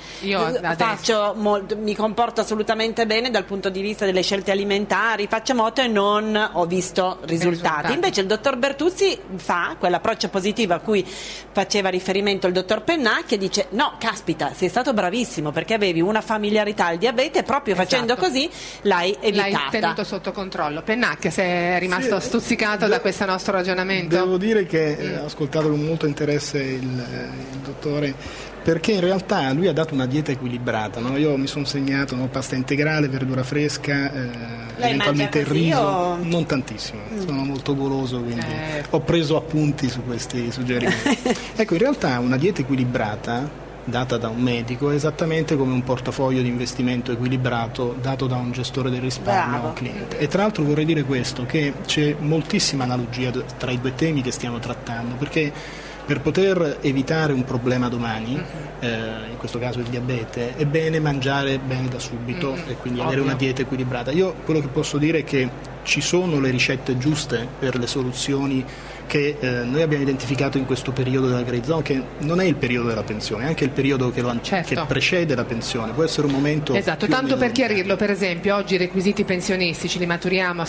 mi comporto assolutamente bene dal punto di vista delle scelte alimentari, faccio moto e non ho visto risultati. Invece il dottor Bertuzzi fa quell'approccio positivo a cui faceva riferimento il dottor Pennacchi e dice no, caspita, sei stato bravissimo perché avevi una familiarità al diabete e proprio facendo così l'hai evitata. L'hai tenuto sotto controllo. Pennacchi, sei rimasto stuzzicato da questo nostro ragionamento? Devo dire che ho ascoltato con molto interesse il dottore, perché in realtà lui ha dato una dieta equilibrata, no? Io mi sono segnato pasta integrale, verdura fresca, eventualmente il riso, non tantissimo, sono molto goloso, quindi ho preso appunti su questi suggerimenti. Ecco, in realtà una dieta equilibrata data da un medico è esattamente come un portafoglio di investimento equilibrato dato da un gestore del risparmio a un cliente. E tra l'altro vorrei dire questo, che c'è moltissima analogia tra i due temi che stiamo trattando, perché per poter evitare un problema domani, in questo caso il diabete, è bene mangiare bene da subito e quindi avere una dieta equilibrata. Io quello che posso dire è che ci sono le ricette giuste per le soluzioni che noi abbiamo identificato in questo periodo della Grey Zone, che non è il periodo della pensione, è anche il periodo che precede la pensione, può essere un momento tanto per chiarirlo, per esempio oggi i requisiti pensionistici li maturiamo a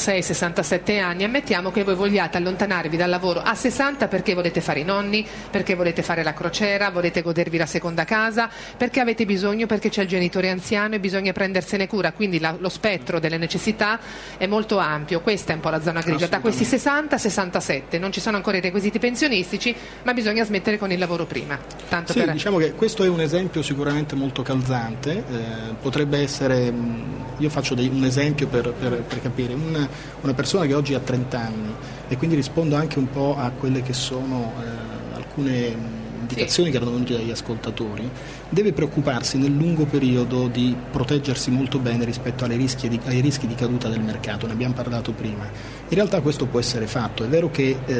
66-67 anni, ammettiamo che voi vogliate allontanarvi dal lavoro a 60 perché volete fare i nonni, perché volete fare la crociera, volete godervi la seconda casa, perché avete bisogno, perché c'è il genitore anziano e bisogna prendersene cura, quindi lo spettro delle necessità è molto ampio. Questa è un po' la zona grigia, da questi 60-67 non ci sono ancora i requisiti pensionistici, ma bisogna smettere con il lavoro prima. Diciamo che questo è un esempio sicuramente molto calzante, potrebbe essere, io faccio un esempio per capire, una persona che oggi ha 30 anni e quindi rispondo anche un po' a quelle che sono alcune indicazioni che erano venute dagli ascoltatori, deve preoccuparsi nel lungo periodo di proteggersi molto bene rispetto ai rischi di caduta del mercato, ne abbiamo parlato prima. In realtà questo può essere fatto, è vero che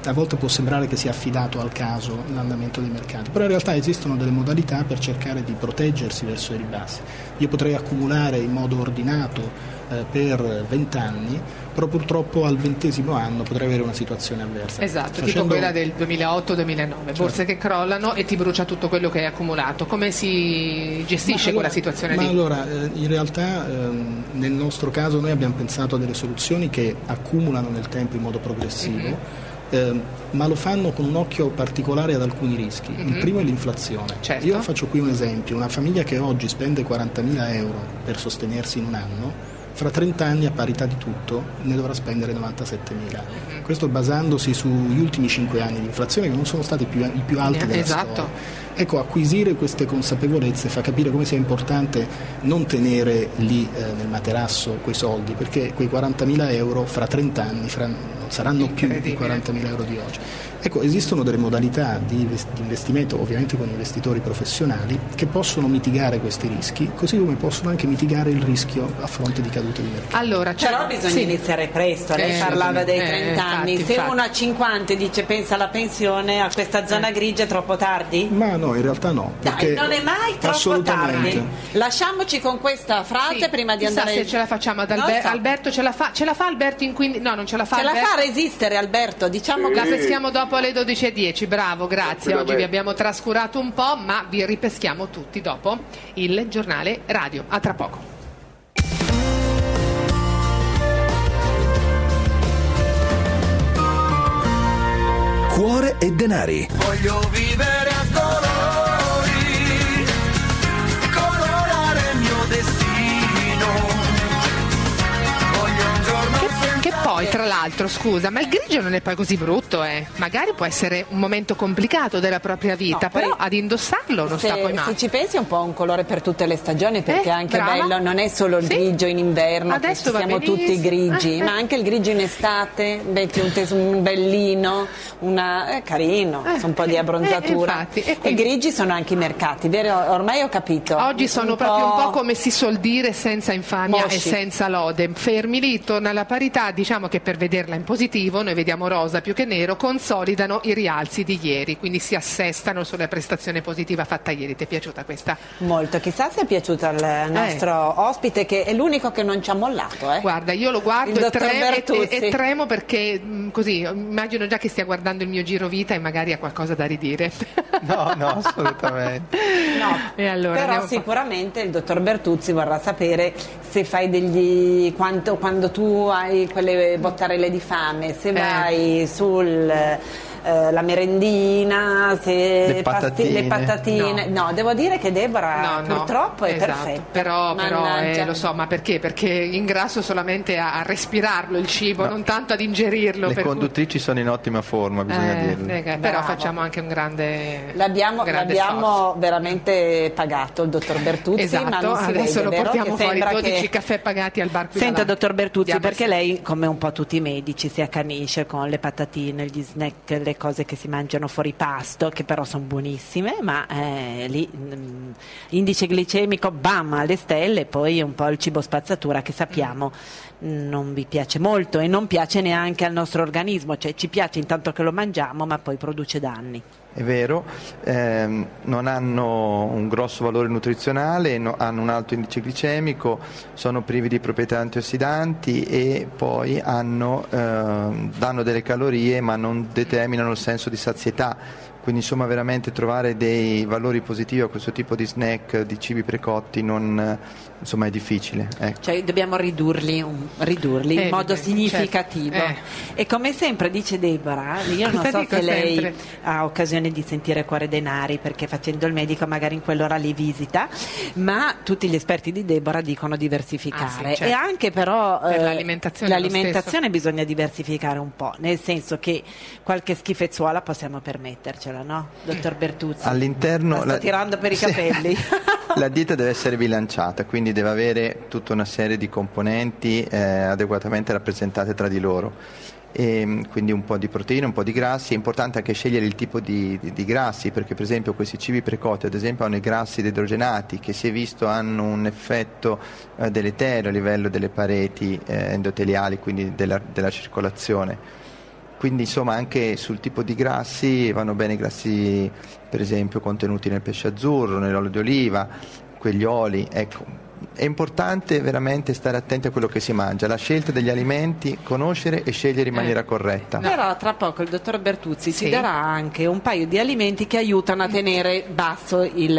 a volte può sembrare che sia affidato al caso l'andamento dei mercati, però in realtà esistono delle modalità per cercare di proteggersi verso i ribassi. Io potrei accumulare in modo ordinato per 20 anni, però purtroppo al 20° anno potrei avere una situazione avversa. Esatto, tipo quella del 2008-2009, borse che crollano e ti brucia tutto quello che hai accumulato. Come si gestisce quella situazione lì? Allora, in realtà nel nostro caso noi abbiamo pensato a delle soluzioni che accumulano nel tempo in modo progressivo, ma lo fanno con un occhio particolare ad alcuni rischi. Il primo è l'inflazione. Certo. Io faccio qui un esempio: una famiglia che oggi spende 40.000 euro per sostenersi in un anno, fra 30 anni a parità di tutto ne dovrà spendere 97.000. Questo basandosi sugli ultimi 5 anni di inflazione, che non sono stati i più alti della storia. Ecco, acquisire queste consapevolezze fa capire come sia importante non tenere lì nel materasso quei soldi, perché quei 40.000 euro fra 30 anni non saranno più i 40.000 euro di oggi. Ecco, esistono delle modalità di investimento, ovviamente con investitori professionali, che possono mitigare questi rischi, così come possono anche mitigare il rischio a fronte di cadute di mercato. Allora, però bisogna iniziare presto. Lei parlava dei 30 anni. Se uno a 50 dice pensa alla pensione, a questa zona grigia è troppo tardi? Ma no, in realtà no. Dai, non è mai troppo tardi. Lasciamoci con questa frase prima di andare. Se ce la facciamo ad Alberto, ce la fa Alberto in 15. No, non ce la fa. Ce la fa a resistere Alberto, diciamo che la peschiamo dopo alle 12:10. Bravo, grazie. Oggi vi abbiamo trascurato un po', ma vi ripeschiamo tutti dopo il giornale radio. A tra poco. Cuore e denari. Voglio vivere a colori, colorare il mio destino. Voglio un giorno Che poi, tra l'altro, scusa, ma il grigio non è poi così brutto, magari può essere un momento complicato della propria vita, però ad indossarlo non sta poi male. Se ci pensi è un po' un colore per tutte le stagioni, perché è anche bello, non è solo il grigio in inverno, adesso che siamo tutti grigi, ma anche il grigio in estate, metti un bellino, è carino, un po' di abbronzatura. E grigi sono anche i mercati, vero? Ormai ho capito. Oggi sono proprio un po' come si suol dire, senza infamia e senza lode. Fermi lì, torna alla parità. Diciamo che per vederla in positivo, noi vediamo rosa più che nero, consolidano i rialzi di ieri, quindi si assestano sulla prestazione positiva fatta ieri. Ti è piaciuta questa? Molto, chissà se è piaciuta al nostro ospite, che è l'unico che non ci ha mollato. Guarda, io lo guardo e tremo perché così immagino già che stia guardando il mio giro vita e magari ha qualcosa da ridire. No, assolutamente. No, e allora, però sicuramente il dottor Bertuzzi vorrà sapere se fai quando tu hai quelle bottarelle di fame, se vai la merendina, se le patatine. No, devo dire che Deborah purtroppo è perfetta. Però lo so, ma perché? Perché ingrasso solamente a respirarlo il cibo, non tanto ad ingerirlo. Le conduttrici sono in ottima forma, bisogna dirlo. Però facciamo anche un grande L'abbiamo veramente pagato il dottor Bertuzzi, esatto, ma non si adesso vede, lo portiamo fuori, 12 che... caffè pagati al bar qui. Senta, dottor Bertuzzi, perché lei, come un po' tutti i medici, si accanisce con le patatine, gli snack, le cose che si mangiano fuori pasto, che però sono buonissime, ma lì indice glicemico bam alle stelle, poi un po' il cibo spazzatura che sappiamo non vi piace molto e non piace neanche al nostro organismo, cioè ci piace intanto che lo mangiamo, ma poi produce danni. È vero, non hanno un grosso valore nutrizionale, hanno un alto indice glicemico, sono privi di proprietà antiossidanti e poi danno delle calorie ma non determinano il senso di sazietà. Quindi insomma veramente trovare dei valori positivi a questo tipo di snack, di cibi precotti, insomma è difficile. Cioè dobbiamo ridurli in modo significativo. E come sempre dice Deborah, io non so se lei ha occasione di sentire Cuore Denari, perché facendo il medico magari in quell'ora li visita, ma tutti gli esperti di Deborah dicono diversificare. E anche però l'alimentazione bisogna diversificare un po', nel senso che qualche schifezzuola possiamo permettercela. No, dottor Bertuzzi? All'interno sto tirando per i capelli. La dieta deve essere bilanciata, quindi deve avere tutta una serie di componenti adeguatamente rappresentate tra di loro. E quindi un po' di proteine, un po' di grassi. È importante anche scegliere il tipo di grassi, perché per esempio questi cibi precotti ad esempio hanno i grassi idrogenati che si è visto hanno un effetto deleterio a livello delle pareti endoteliali, quindi della circolazione. quindi insomma anche sul tipo di grassi vanno bene i grassi per esempio contenuti nel pesce azzurro, nell'olio di oliva, quegli oli, ecco. È importante veramente stare attenti a quello che si mangia, la scelta degli alimenti, conoscere e scegliere in maniera corretta. Però tra poco il dottor Bertuzzi ci darà anche un paio di alimenti che aiutano a tenere basso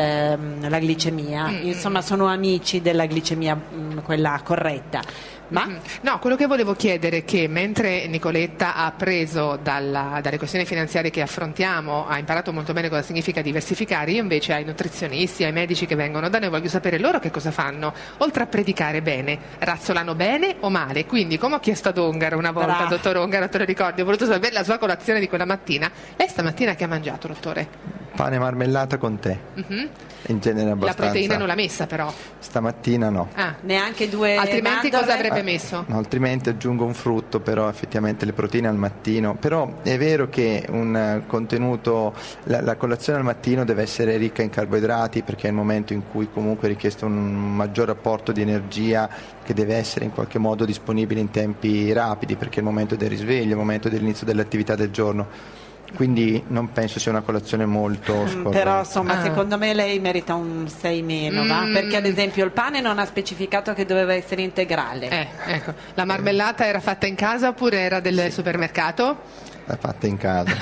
la glicemia, insomma sono amici della glicemia quella corretta. Ma? No, quello che volevo chiedere è che mentre Nicoletta ha appreso dalle questioni finanziarie che affrontiamo, ha imparato molto bene cosa significa diversificare, io invece ai nutrizionisti, ai medici che vengono da noi voglio sapere loro che cosa fanno, oltre a predicare bene, razzolano bene o male. Quindi come ho chiesto ad Ongaro una volta, dottor Ongaro, te lo ricordi, ho voluto sapere la sua colazione di quella mattina. Lei stamattina che ha mangiato, dottore? Pane e marmellata con tè. In genere abbastanza. La proteina non l'ha messa però? Stamattina no. Neanche due altrimenti mandorle? Cosa avrebbe messo? No, altrimenti aggiungo un frutto, però effettivamente le proteine al mattino. Però è vero che un contenuto, la colazione al mattino deve essere ricca in carboidrati, perché è il momento in cui comunque è richiesto un maggior apporto di energia che deve essere in qualche modo disponibile in tempi rapidi, perché è il momento del risveglio, il momento dell'inizio dell'attività del giorno. Quindi non penso sia una colazione molto scorretta. Però insomma secondo me lei merita un 6 meno, va? Perché ad esempio il pane non ha specificato che doveva essere integrale. Ecco. La marmellata era fatta in casa oppure era del supermercato? L'ha fatta in casa.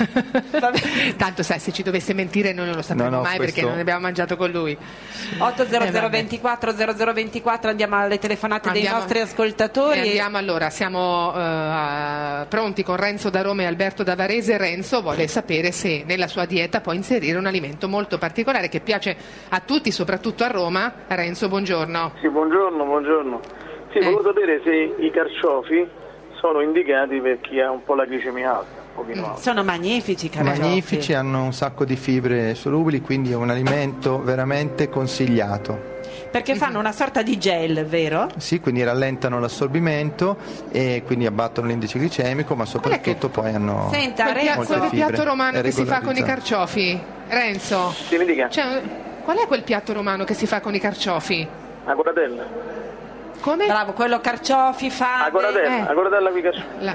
Tanto sai, se ci dovesse mentire noi non lo sapremo mai perché non ne abbiamo mangiato con lui. 800 24 0024, andiamo alle telefonate dei nostri ascoltatori. Andiamo allora, siamo pronti con Renzo da Roma e Alberto da Varese. Renzo vuole sapere se nella sua dieta può inserire un alimento molto particolare che piace a tutti, soprattutto a Roma. Renzo, buongiorno. Sì, buongiorno. Sì, volevo sapere se i carciofi sono indicati per chi ha un po' la glicemia alta. Sono magnifici, carciofi. Magnifici, hanno un sacco di fibre solubili, quindi è un alimento veramente consigliato. Perché fanno una sorta di gel, vero? Sì, quindi rallentano l'assorbimento e quindi abbattono l'indice glicemico, ma soprattutto poi hanno quel piatto romano che si fa con i carciofi. Renzo, sì, mi dica. Qual è quel piatto romano che si fa con i carciofi? La coratella. Come? Bravo, quello carciofi, fave. La coratella qui carciofi.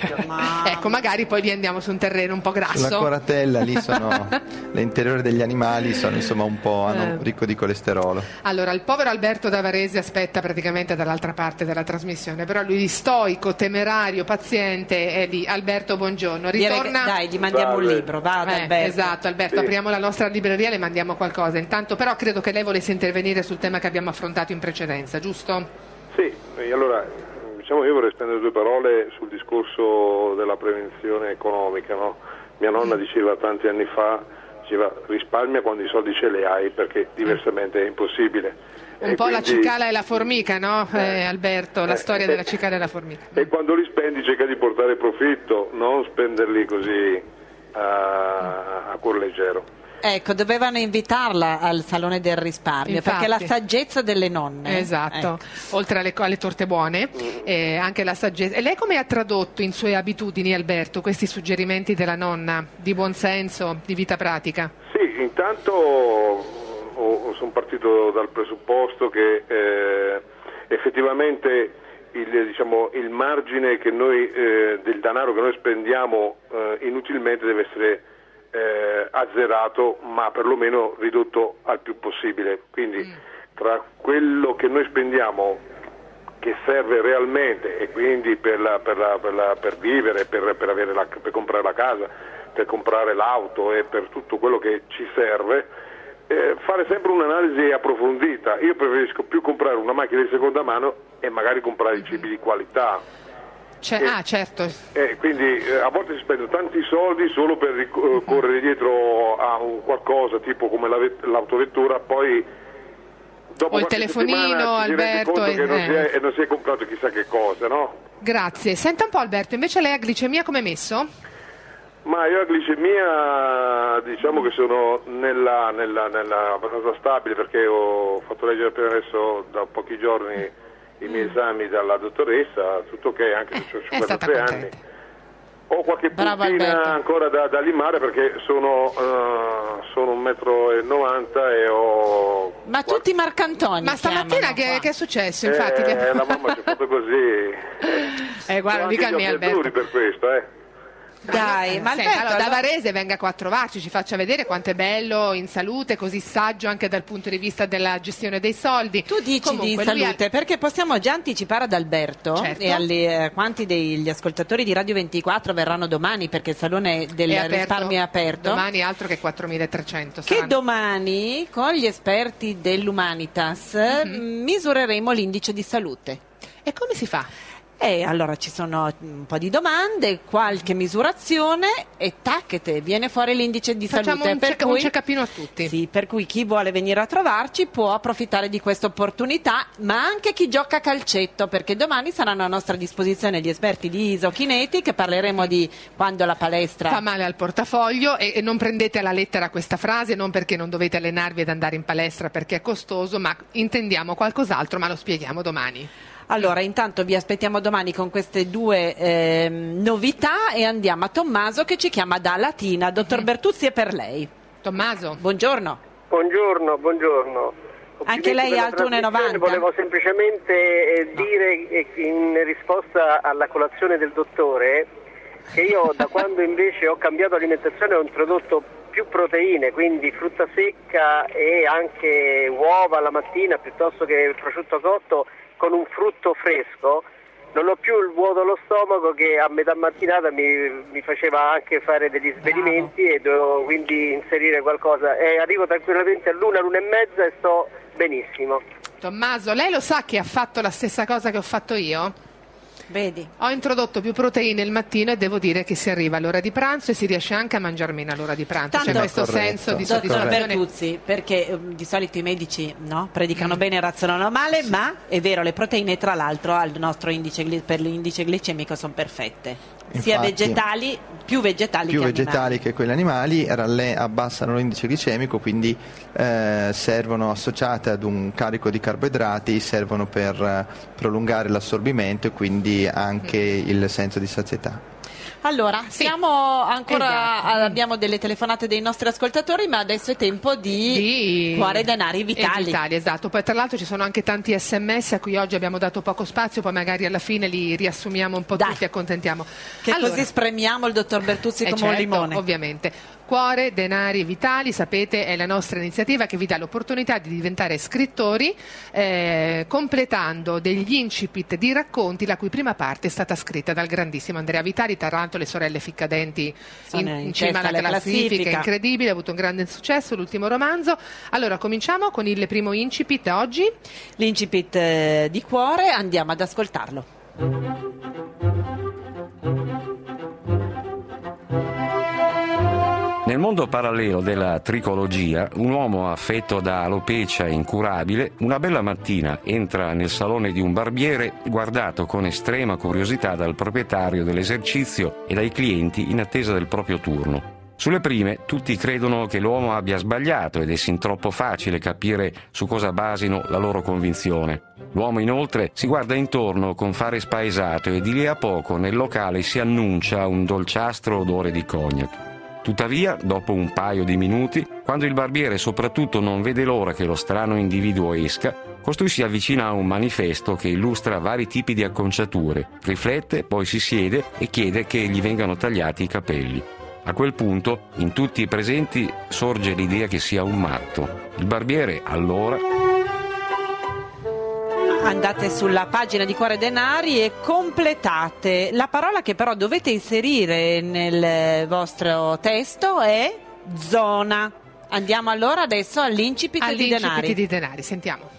Ecco, magari poi andiamo su un terreno un po' grasso. La coratella, lì sono l'interiore degli animali, sono insomma un po' ricco di colesterolo. Allora, il povero Alberto da Varese aspetta praticamente dall'altra parte della trasmissione, però lui stoico, temerario, paziente è lì. Alberto, buongiorno. Ritorna. Dai, gli mandiamo un libro, vada Alberto. Esatto, Alberto, sì. Apriamo la nostra libreria e le mandiamo qualcosa. Intanto però credo che lei volesse intervenire sul tema che abbiamo affrontato in precedenza, giusto? Sì, allora io vorrei spendere due parole sul discorso della prevenzione economica, no? Mia nonna diceva tanti anni fa, risparmia quando i soldi ce li hai perché diversamente è impossibile. Un po' la cicala e la formica, no Alberto? La storia della cicala e la formica. E quando li spendi cerca di portare profitto, non spenderli così a cuor leggero. Ecco, dovevano invitarla al Salone del Risparmio. Infatti. Perché la saggezza delle nonne. Esatto, oltre alle torte buone, anche la saggezza. E lei come ha tradotto in sue abitudini, Alberto, questi suggerimenti della nonna di buon senso, di vita pratica? Sì, intanto sono partito dal presupposto che effettivamente il margine che noi del denaro che noi spendiamo inutilmente deve essere azzerato, ma perlomeno ridotto al più possibile. Quindi tra quello che noi spendiamo che serve realmente e quindi per vivere, per comprare la casa, per comprare l'auto e per tutto quello che ci serve, fare sempre un'analisi approfondita. Io preferisco più comprare una macchina di seconda mano e magari comprare i cibi di qualità. Certo. Quindi a volte si spendono tanti soldi solo per correre dietro a un qualcosa tipo come l'autovettura, poi dopo o il telefonino, Alberto, che non si è comprato chissà che cosa, no? Grazie. Senta un po', Alberto, invece lei a glicemia come è messo? Ma io a glicemia diciamo che sono nella abbastanza stabile, perché ho fatto leggere appena adesso da pochi giorni i miei esami dalla dottoressa, tutto ok, anche se ho 53 anni. Ho qualche puntina ancora da limare perché sono 1,90 m e ho... Ma tutti Marcantoni. Ma stamattina che è successo? Infatti la mamma ci ha fatto così. Guarda, dica a me, Alberto. Per questo, Dai, ma Alberto, allora, da Varese venga qua a trovarci, ci faccia vedere quanto è bello in salute, così saggio anche dal punto di vista della gestione dei soldi. Tu dici comunque, di salute, perché possiamo già anticipare ad Alberto, certo, e quanti degli ascoltatori di Radio 24 verranno domani, perché il Salone del Risparmio è aperto. Domani altro che 4.300. Che domani con gli esperti dell'Humanitas misureremo l'indice di salute. E come si fa? Allora ci sono un po' di domande, qualche misurazione e tacchete, viene fuori l'indice di Facciamo salute. un check-upino a tutti. Sì, per cui chi vuole venire a trovarci può approfittare di questa opportunità, ma anche chi gioca a calcetto, perché domani saranno a nostra disposizione gli esperti di Isokinetic, parleremo di quando la palestra fa male al portafoglio, e non prendete alla lettera questa frase, non perché non dovete allenarvi ed andare in palestra perché è costoso, ma intendiamo qualcos'altro, ma lo spieghiamo domani. Allora, intanto vi aspettiamo domani con queste due novità e andiamo a Tommaso che ci chiama da Latina. Dottor Bertuzzi, è per lei. Tommaso. Buongiorno. Buongiorno. Anche lei è alto 1,90. Volevo semplicemente dire in risposta alla colazione del dottore che io da quando invece ho cambiato alimentazione ho introdotto più proteine, quindi frutta secca e anche uova la mattina piuttosto che il prosciutto cotto con un frutto fresco. Non ho più il vuoto allo stomaco che a metà mattinata mi faceva anche fare degli svenimenti e dovevo quindi inserire qualcosa, e arrivo tranquillamente all'una e mezza e sto benissimo. Tommaso, lei lo sa che ha fatto la stessa cosa che ho fatto io? Vedi. Ho introdotto più proteine il mattino e devo dire che si arriva all'ora di pranzo e si riesce anche a mangiare meno all'ora di pranzo. C'è questo senso di soddisfazione. Bertuzzi, perché di solito i medici predicano bene e razionano male, ma è vero, le proteine tra l'altro al nostro indice per l'indice glicemico sono perfette. Sia Infatti, vegetali, più vegetali che quelli animali abbassano l'indice glicemico, quindi servono, associate ad un carico di carboidrati, servono per prolungare l'assorbimento e quindi anche il senso di sazietà. Allora, siamo ancora abbiamo delle telefonate dei nostri ascoltatori, ma adesso è tempo di Cuore, Denari, Vitali. Esatto. Poi tra l'altro ci sono anche tanti SMS a cui oggi abbiamo dato poco spazio, poi magari alla fine li riassumiamo un po' tutti e accontentiamo. Così spremiamo il dottor Bertuzzi come un limone. Ovviamente. Cuore, Denari, Vitali, sapete, è la nostra iniziativa che vi dà l'opportunità di diventare scrittori completando degli incipit di racconti la cui prima parte è stata scritta dal grandissimo Andrea Vitali. Tra l'altro le sorelle Ficcadenti in cima alla classifica, incredibile, ha avuto un grande successo l'ultimo romanzo. Allora cominciamo con il primo incipit oggi. L'incipit di Cuore, andiamo ad ascoltarlo. Nel mondo parallelo della tricologia, un uomo affetto da alopecia incurabile una bella mattina entra nel salone di un barbiere guardato con estrema curiosità dal proprietario dell'esercizio e dai clienti in attesa del proprio turno. Sulle prime tutti credono che l'uomo abbia sbagliato ed è sin troppo facile capire su cosa basino la loro convinzione. L'uomo inoltre si guarda intorno con fare spaesato e di lì a poco nel locale si annuncia un dolciastro odore di cognac. Tuttavia, dopo un paio di minuti, quando il barbiere soprattutto non vede l'ora che lo strano individuo esca, costui si avvicina a un manifesto che illustra vari tipi di acconciature, riflette, poi si siede e chiede che gli vengano tagliati i capelli. A quel punto, in tutti i presenti sorge l'idea che sia un matto. Il barbiere, allora... Andate sulla pagina di Cuore Denari e completate. La parola che però dovete inserire nel vostro testo è zona. Andiamo allora adesso all'incipit di Denari. Sentiamo.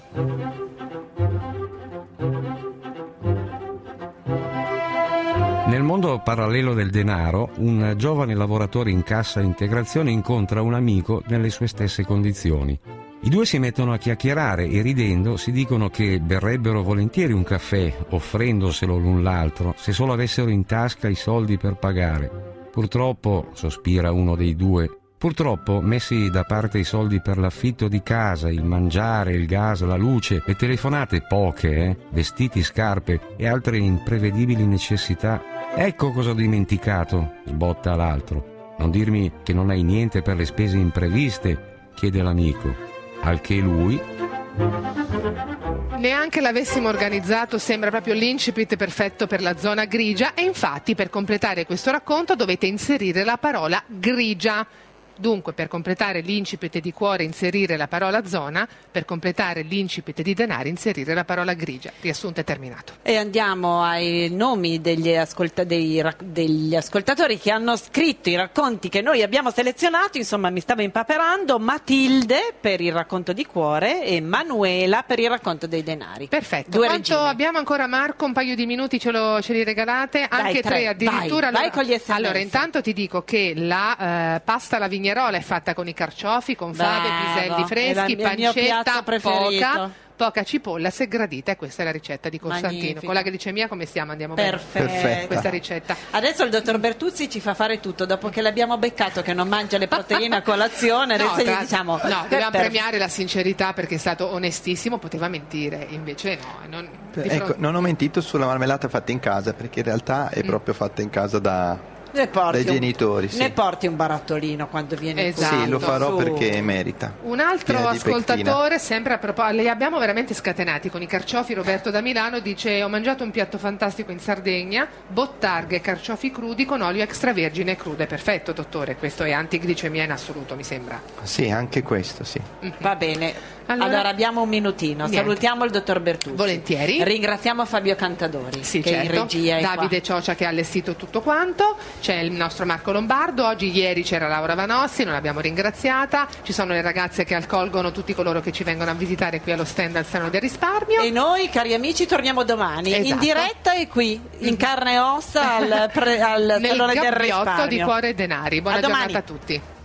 Nel mondo parallelo del denaro, un giovane lavoratore in cassa integrazione incontra un amico nelle sue stesse condizioni. I due si mettono a chiacchierare e ridendo si dicono che berrebbero volentieri un caffè, offrendoselo l'un l'altro, se solo avessero in tasca i soldi per pagare. Purtroppo, sospira uno dei due, messi da parte i soldi per l'affitto di casa, il mangiare, il gas, la luce, le telefonate poche, vestiti, scarpe e altre imprevedibili necessità. Ecco cosa ho dimenticato, sbotta l'altro. Non dirmi che non hai niente per le spese impreviste, chiede l'amico. Al che lui, Neanche l'avessimo organizzato, sembra proprio l'incipit perfetto per la zona grigia e infatti per completare questo racconto dovete inserire la parola grigia. Dunque, per completare l'incipit di cuore inserire la parola zona, per completare l'incipit di denari inserire la parola grigia. Riassunto e terminato. E andiamo ai nomi degli ascoltatori che hanno scritto i racconti che noi abbiamo selezionato. Insomma, mi stavo impaperando. Matilde per il racconto di cuore e Manuela per il racconto dei denari. Perfetto. Due Quanto regine. abbiamo ancora, Marco? Un paio di minuti ce li regalate? Anche tre, tre addirittura. vai con gli SMS. Allora, intanto ti dico che la pasta alla vignerola è fatta con i carciofi, con fave, piselli freschi, è il mio piatto pancetta, preferito. poca cipolla se gradita, e questa è la ricetta di Costantino. Magnifico. Con la glicemia come stiamo? Andiamo bene? Perfetto. Questa ricetta. Adesso il dottor Bertuzzi ci fa fare tutto, dopo che l'abbiamo beccato che non mangia le proteine a colazione, No, adesso gli diciamo dobbiamo premiare la sincerità perché è stato onestissimo, poteva mentire, invece no. Ecco, non ho mentito sulla marmellata fatta in casa, perché in realtà è proprio fatta in casa dai genitori. Ne porti un barattolino quando viene Esatto. Sì, lo farò Su. perché merita. Un altro Piena di ascoltatore, sempre a proposito, li abbiamo veramente scatenati con i carciofi. Roberto da Milano dice: ho mangiato un piatto fantastico in Sardegna, bottarghe e carciofi crudi con olio extravergine e crude. Perfetto, dottore, questo è antiglicemia in assoluto, mi sembra. Sì, anche questo, sì. Va bene. Allora abbiamo un minutino. Niente. Salutiamo il dottor Bertuzzi. Volentieri. Ringraziamo Fabio Cantadori, Sì, che certo. in regia è Davide Cioccia che ha allestito tutto quanto, c'è il nostro Marco Lombardo, ieri c'era Laura Vanossi, non l'abbiamo ringraziata, ci sono le ragazze che accolgono tutti coloro che ci vengono a visitare qui allo stand al Salone del Risparmio. E noi, cari amici, torniamo domani in Esatto. diretta e qui, in carne e ossa, al Nel Salone del gabbiotto Risparmio. di Cuore e Denari. Buona A domani. giornata a tutti.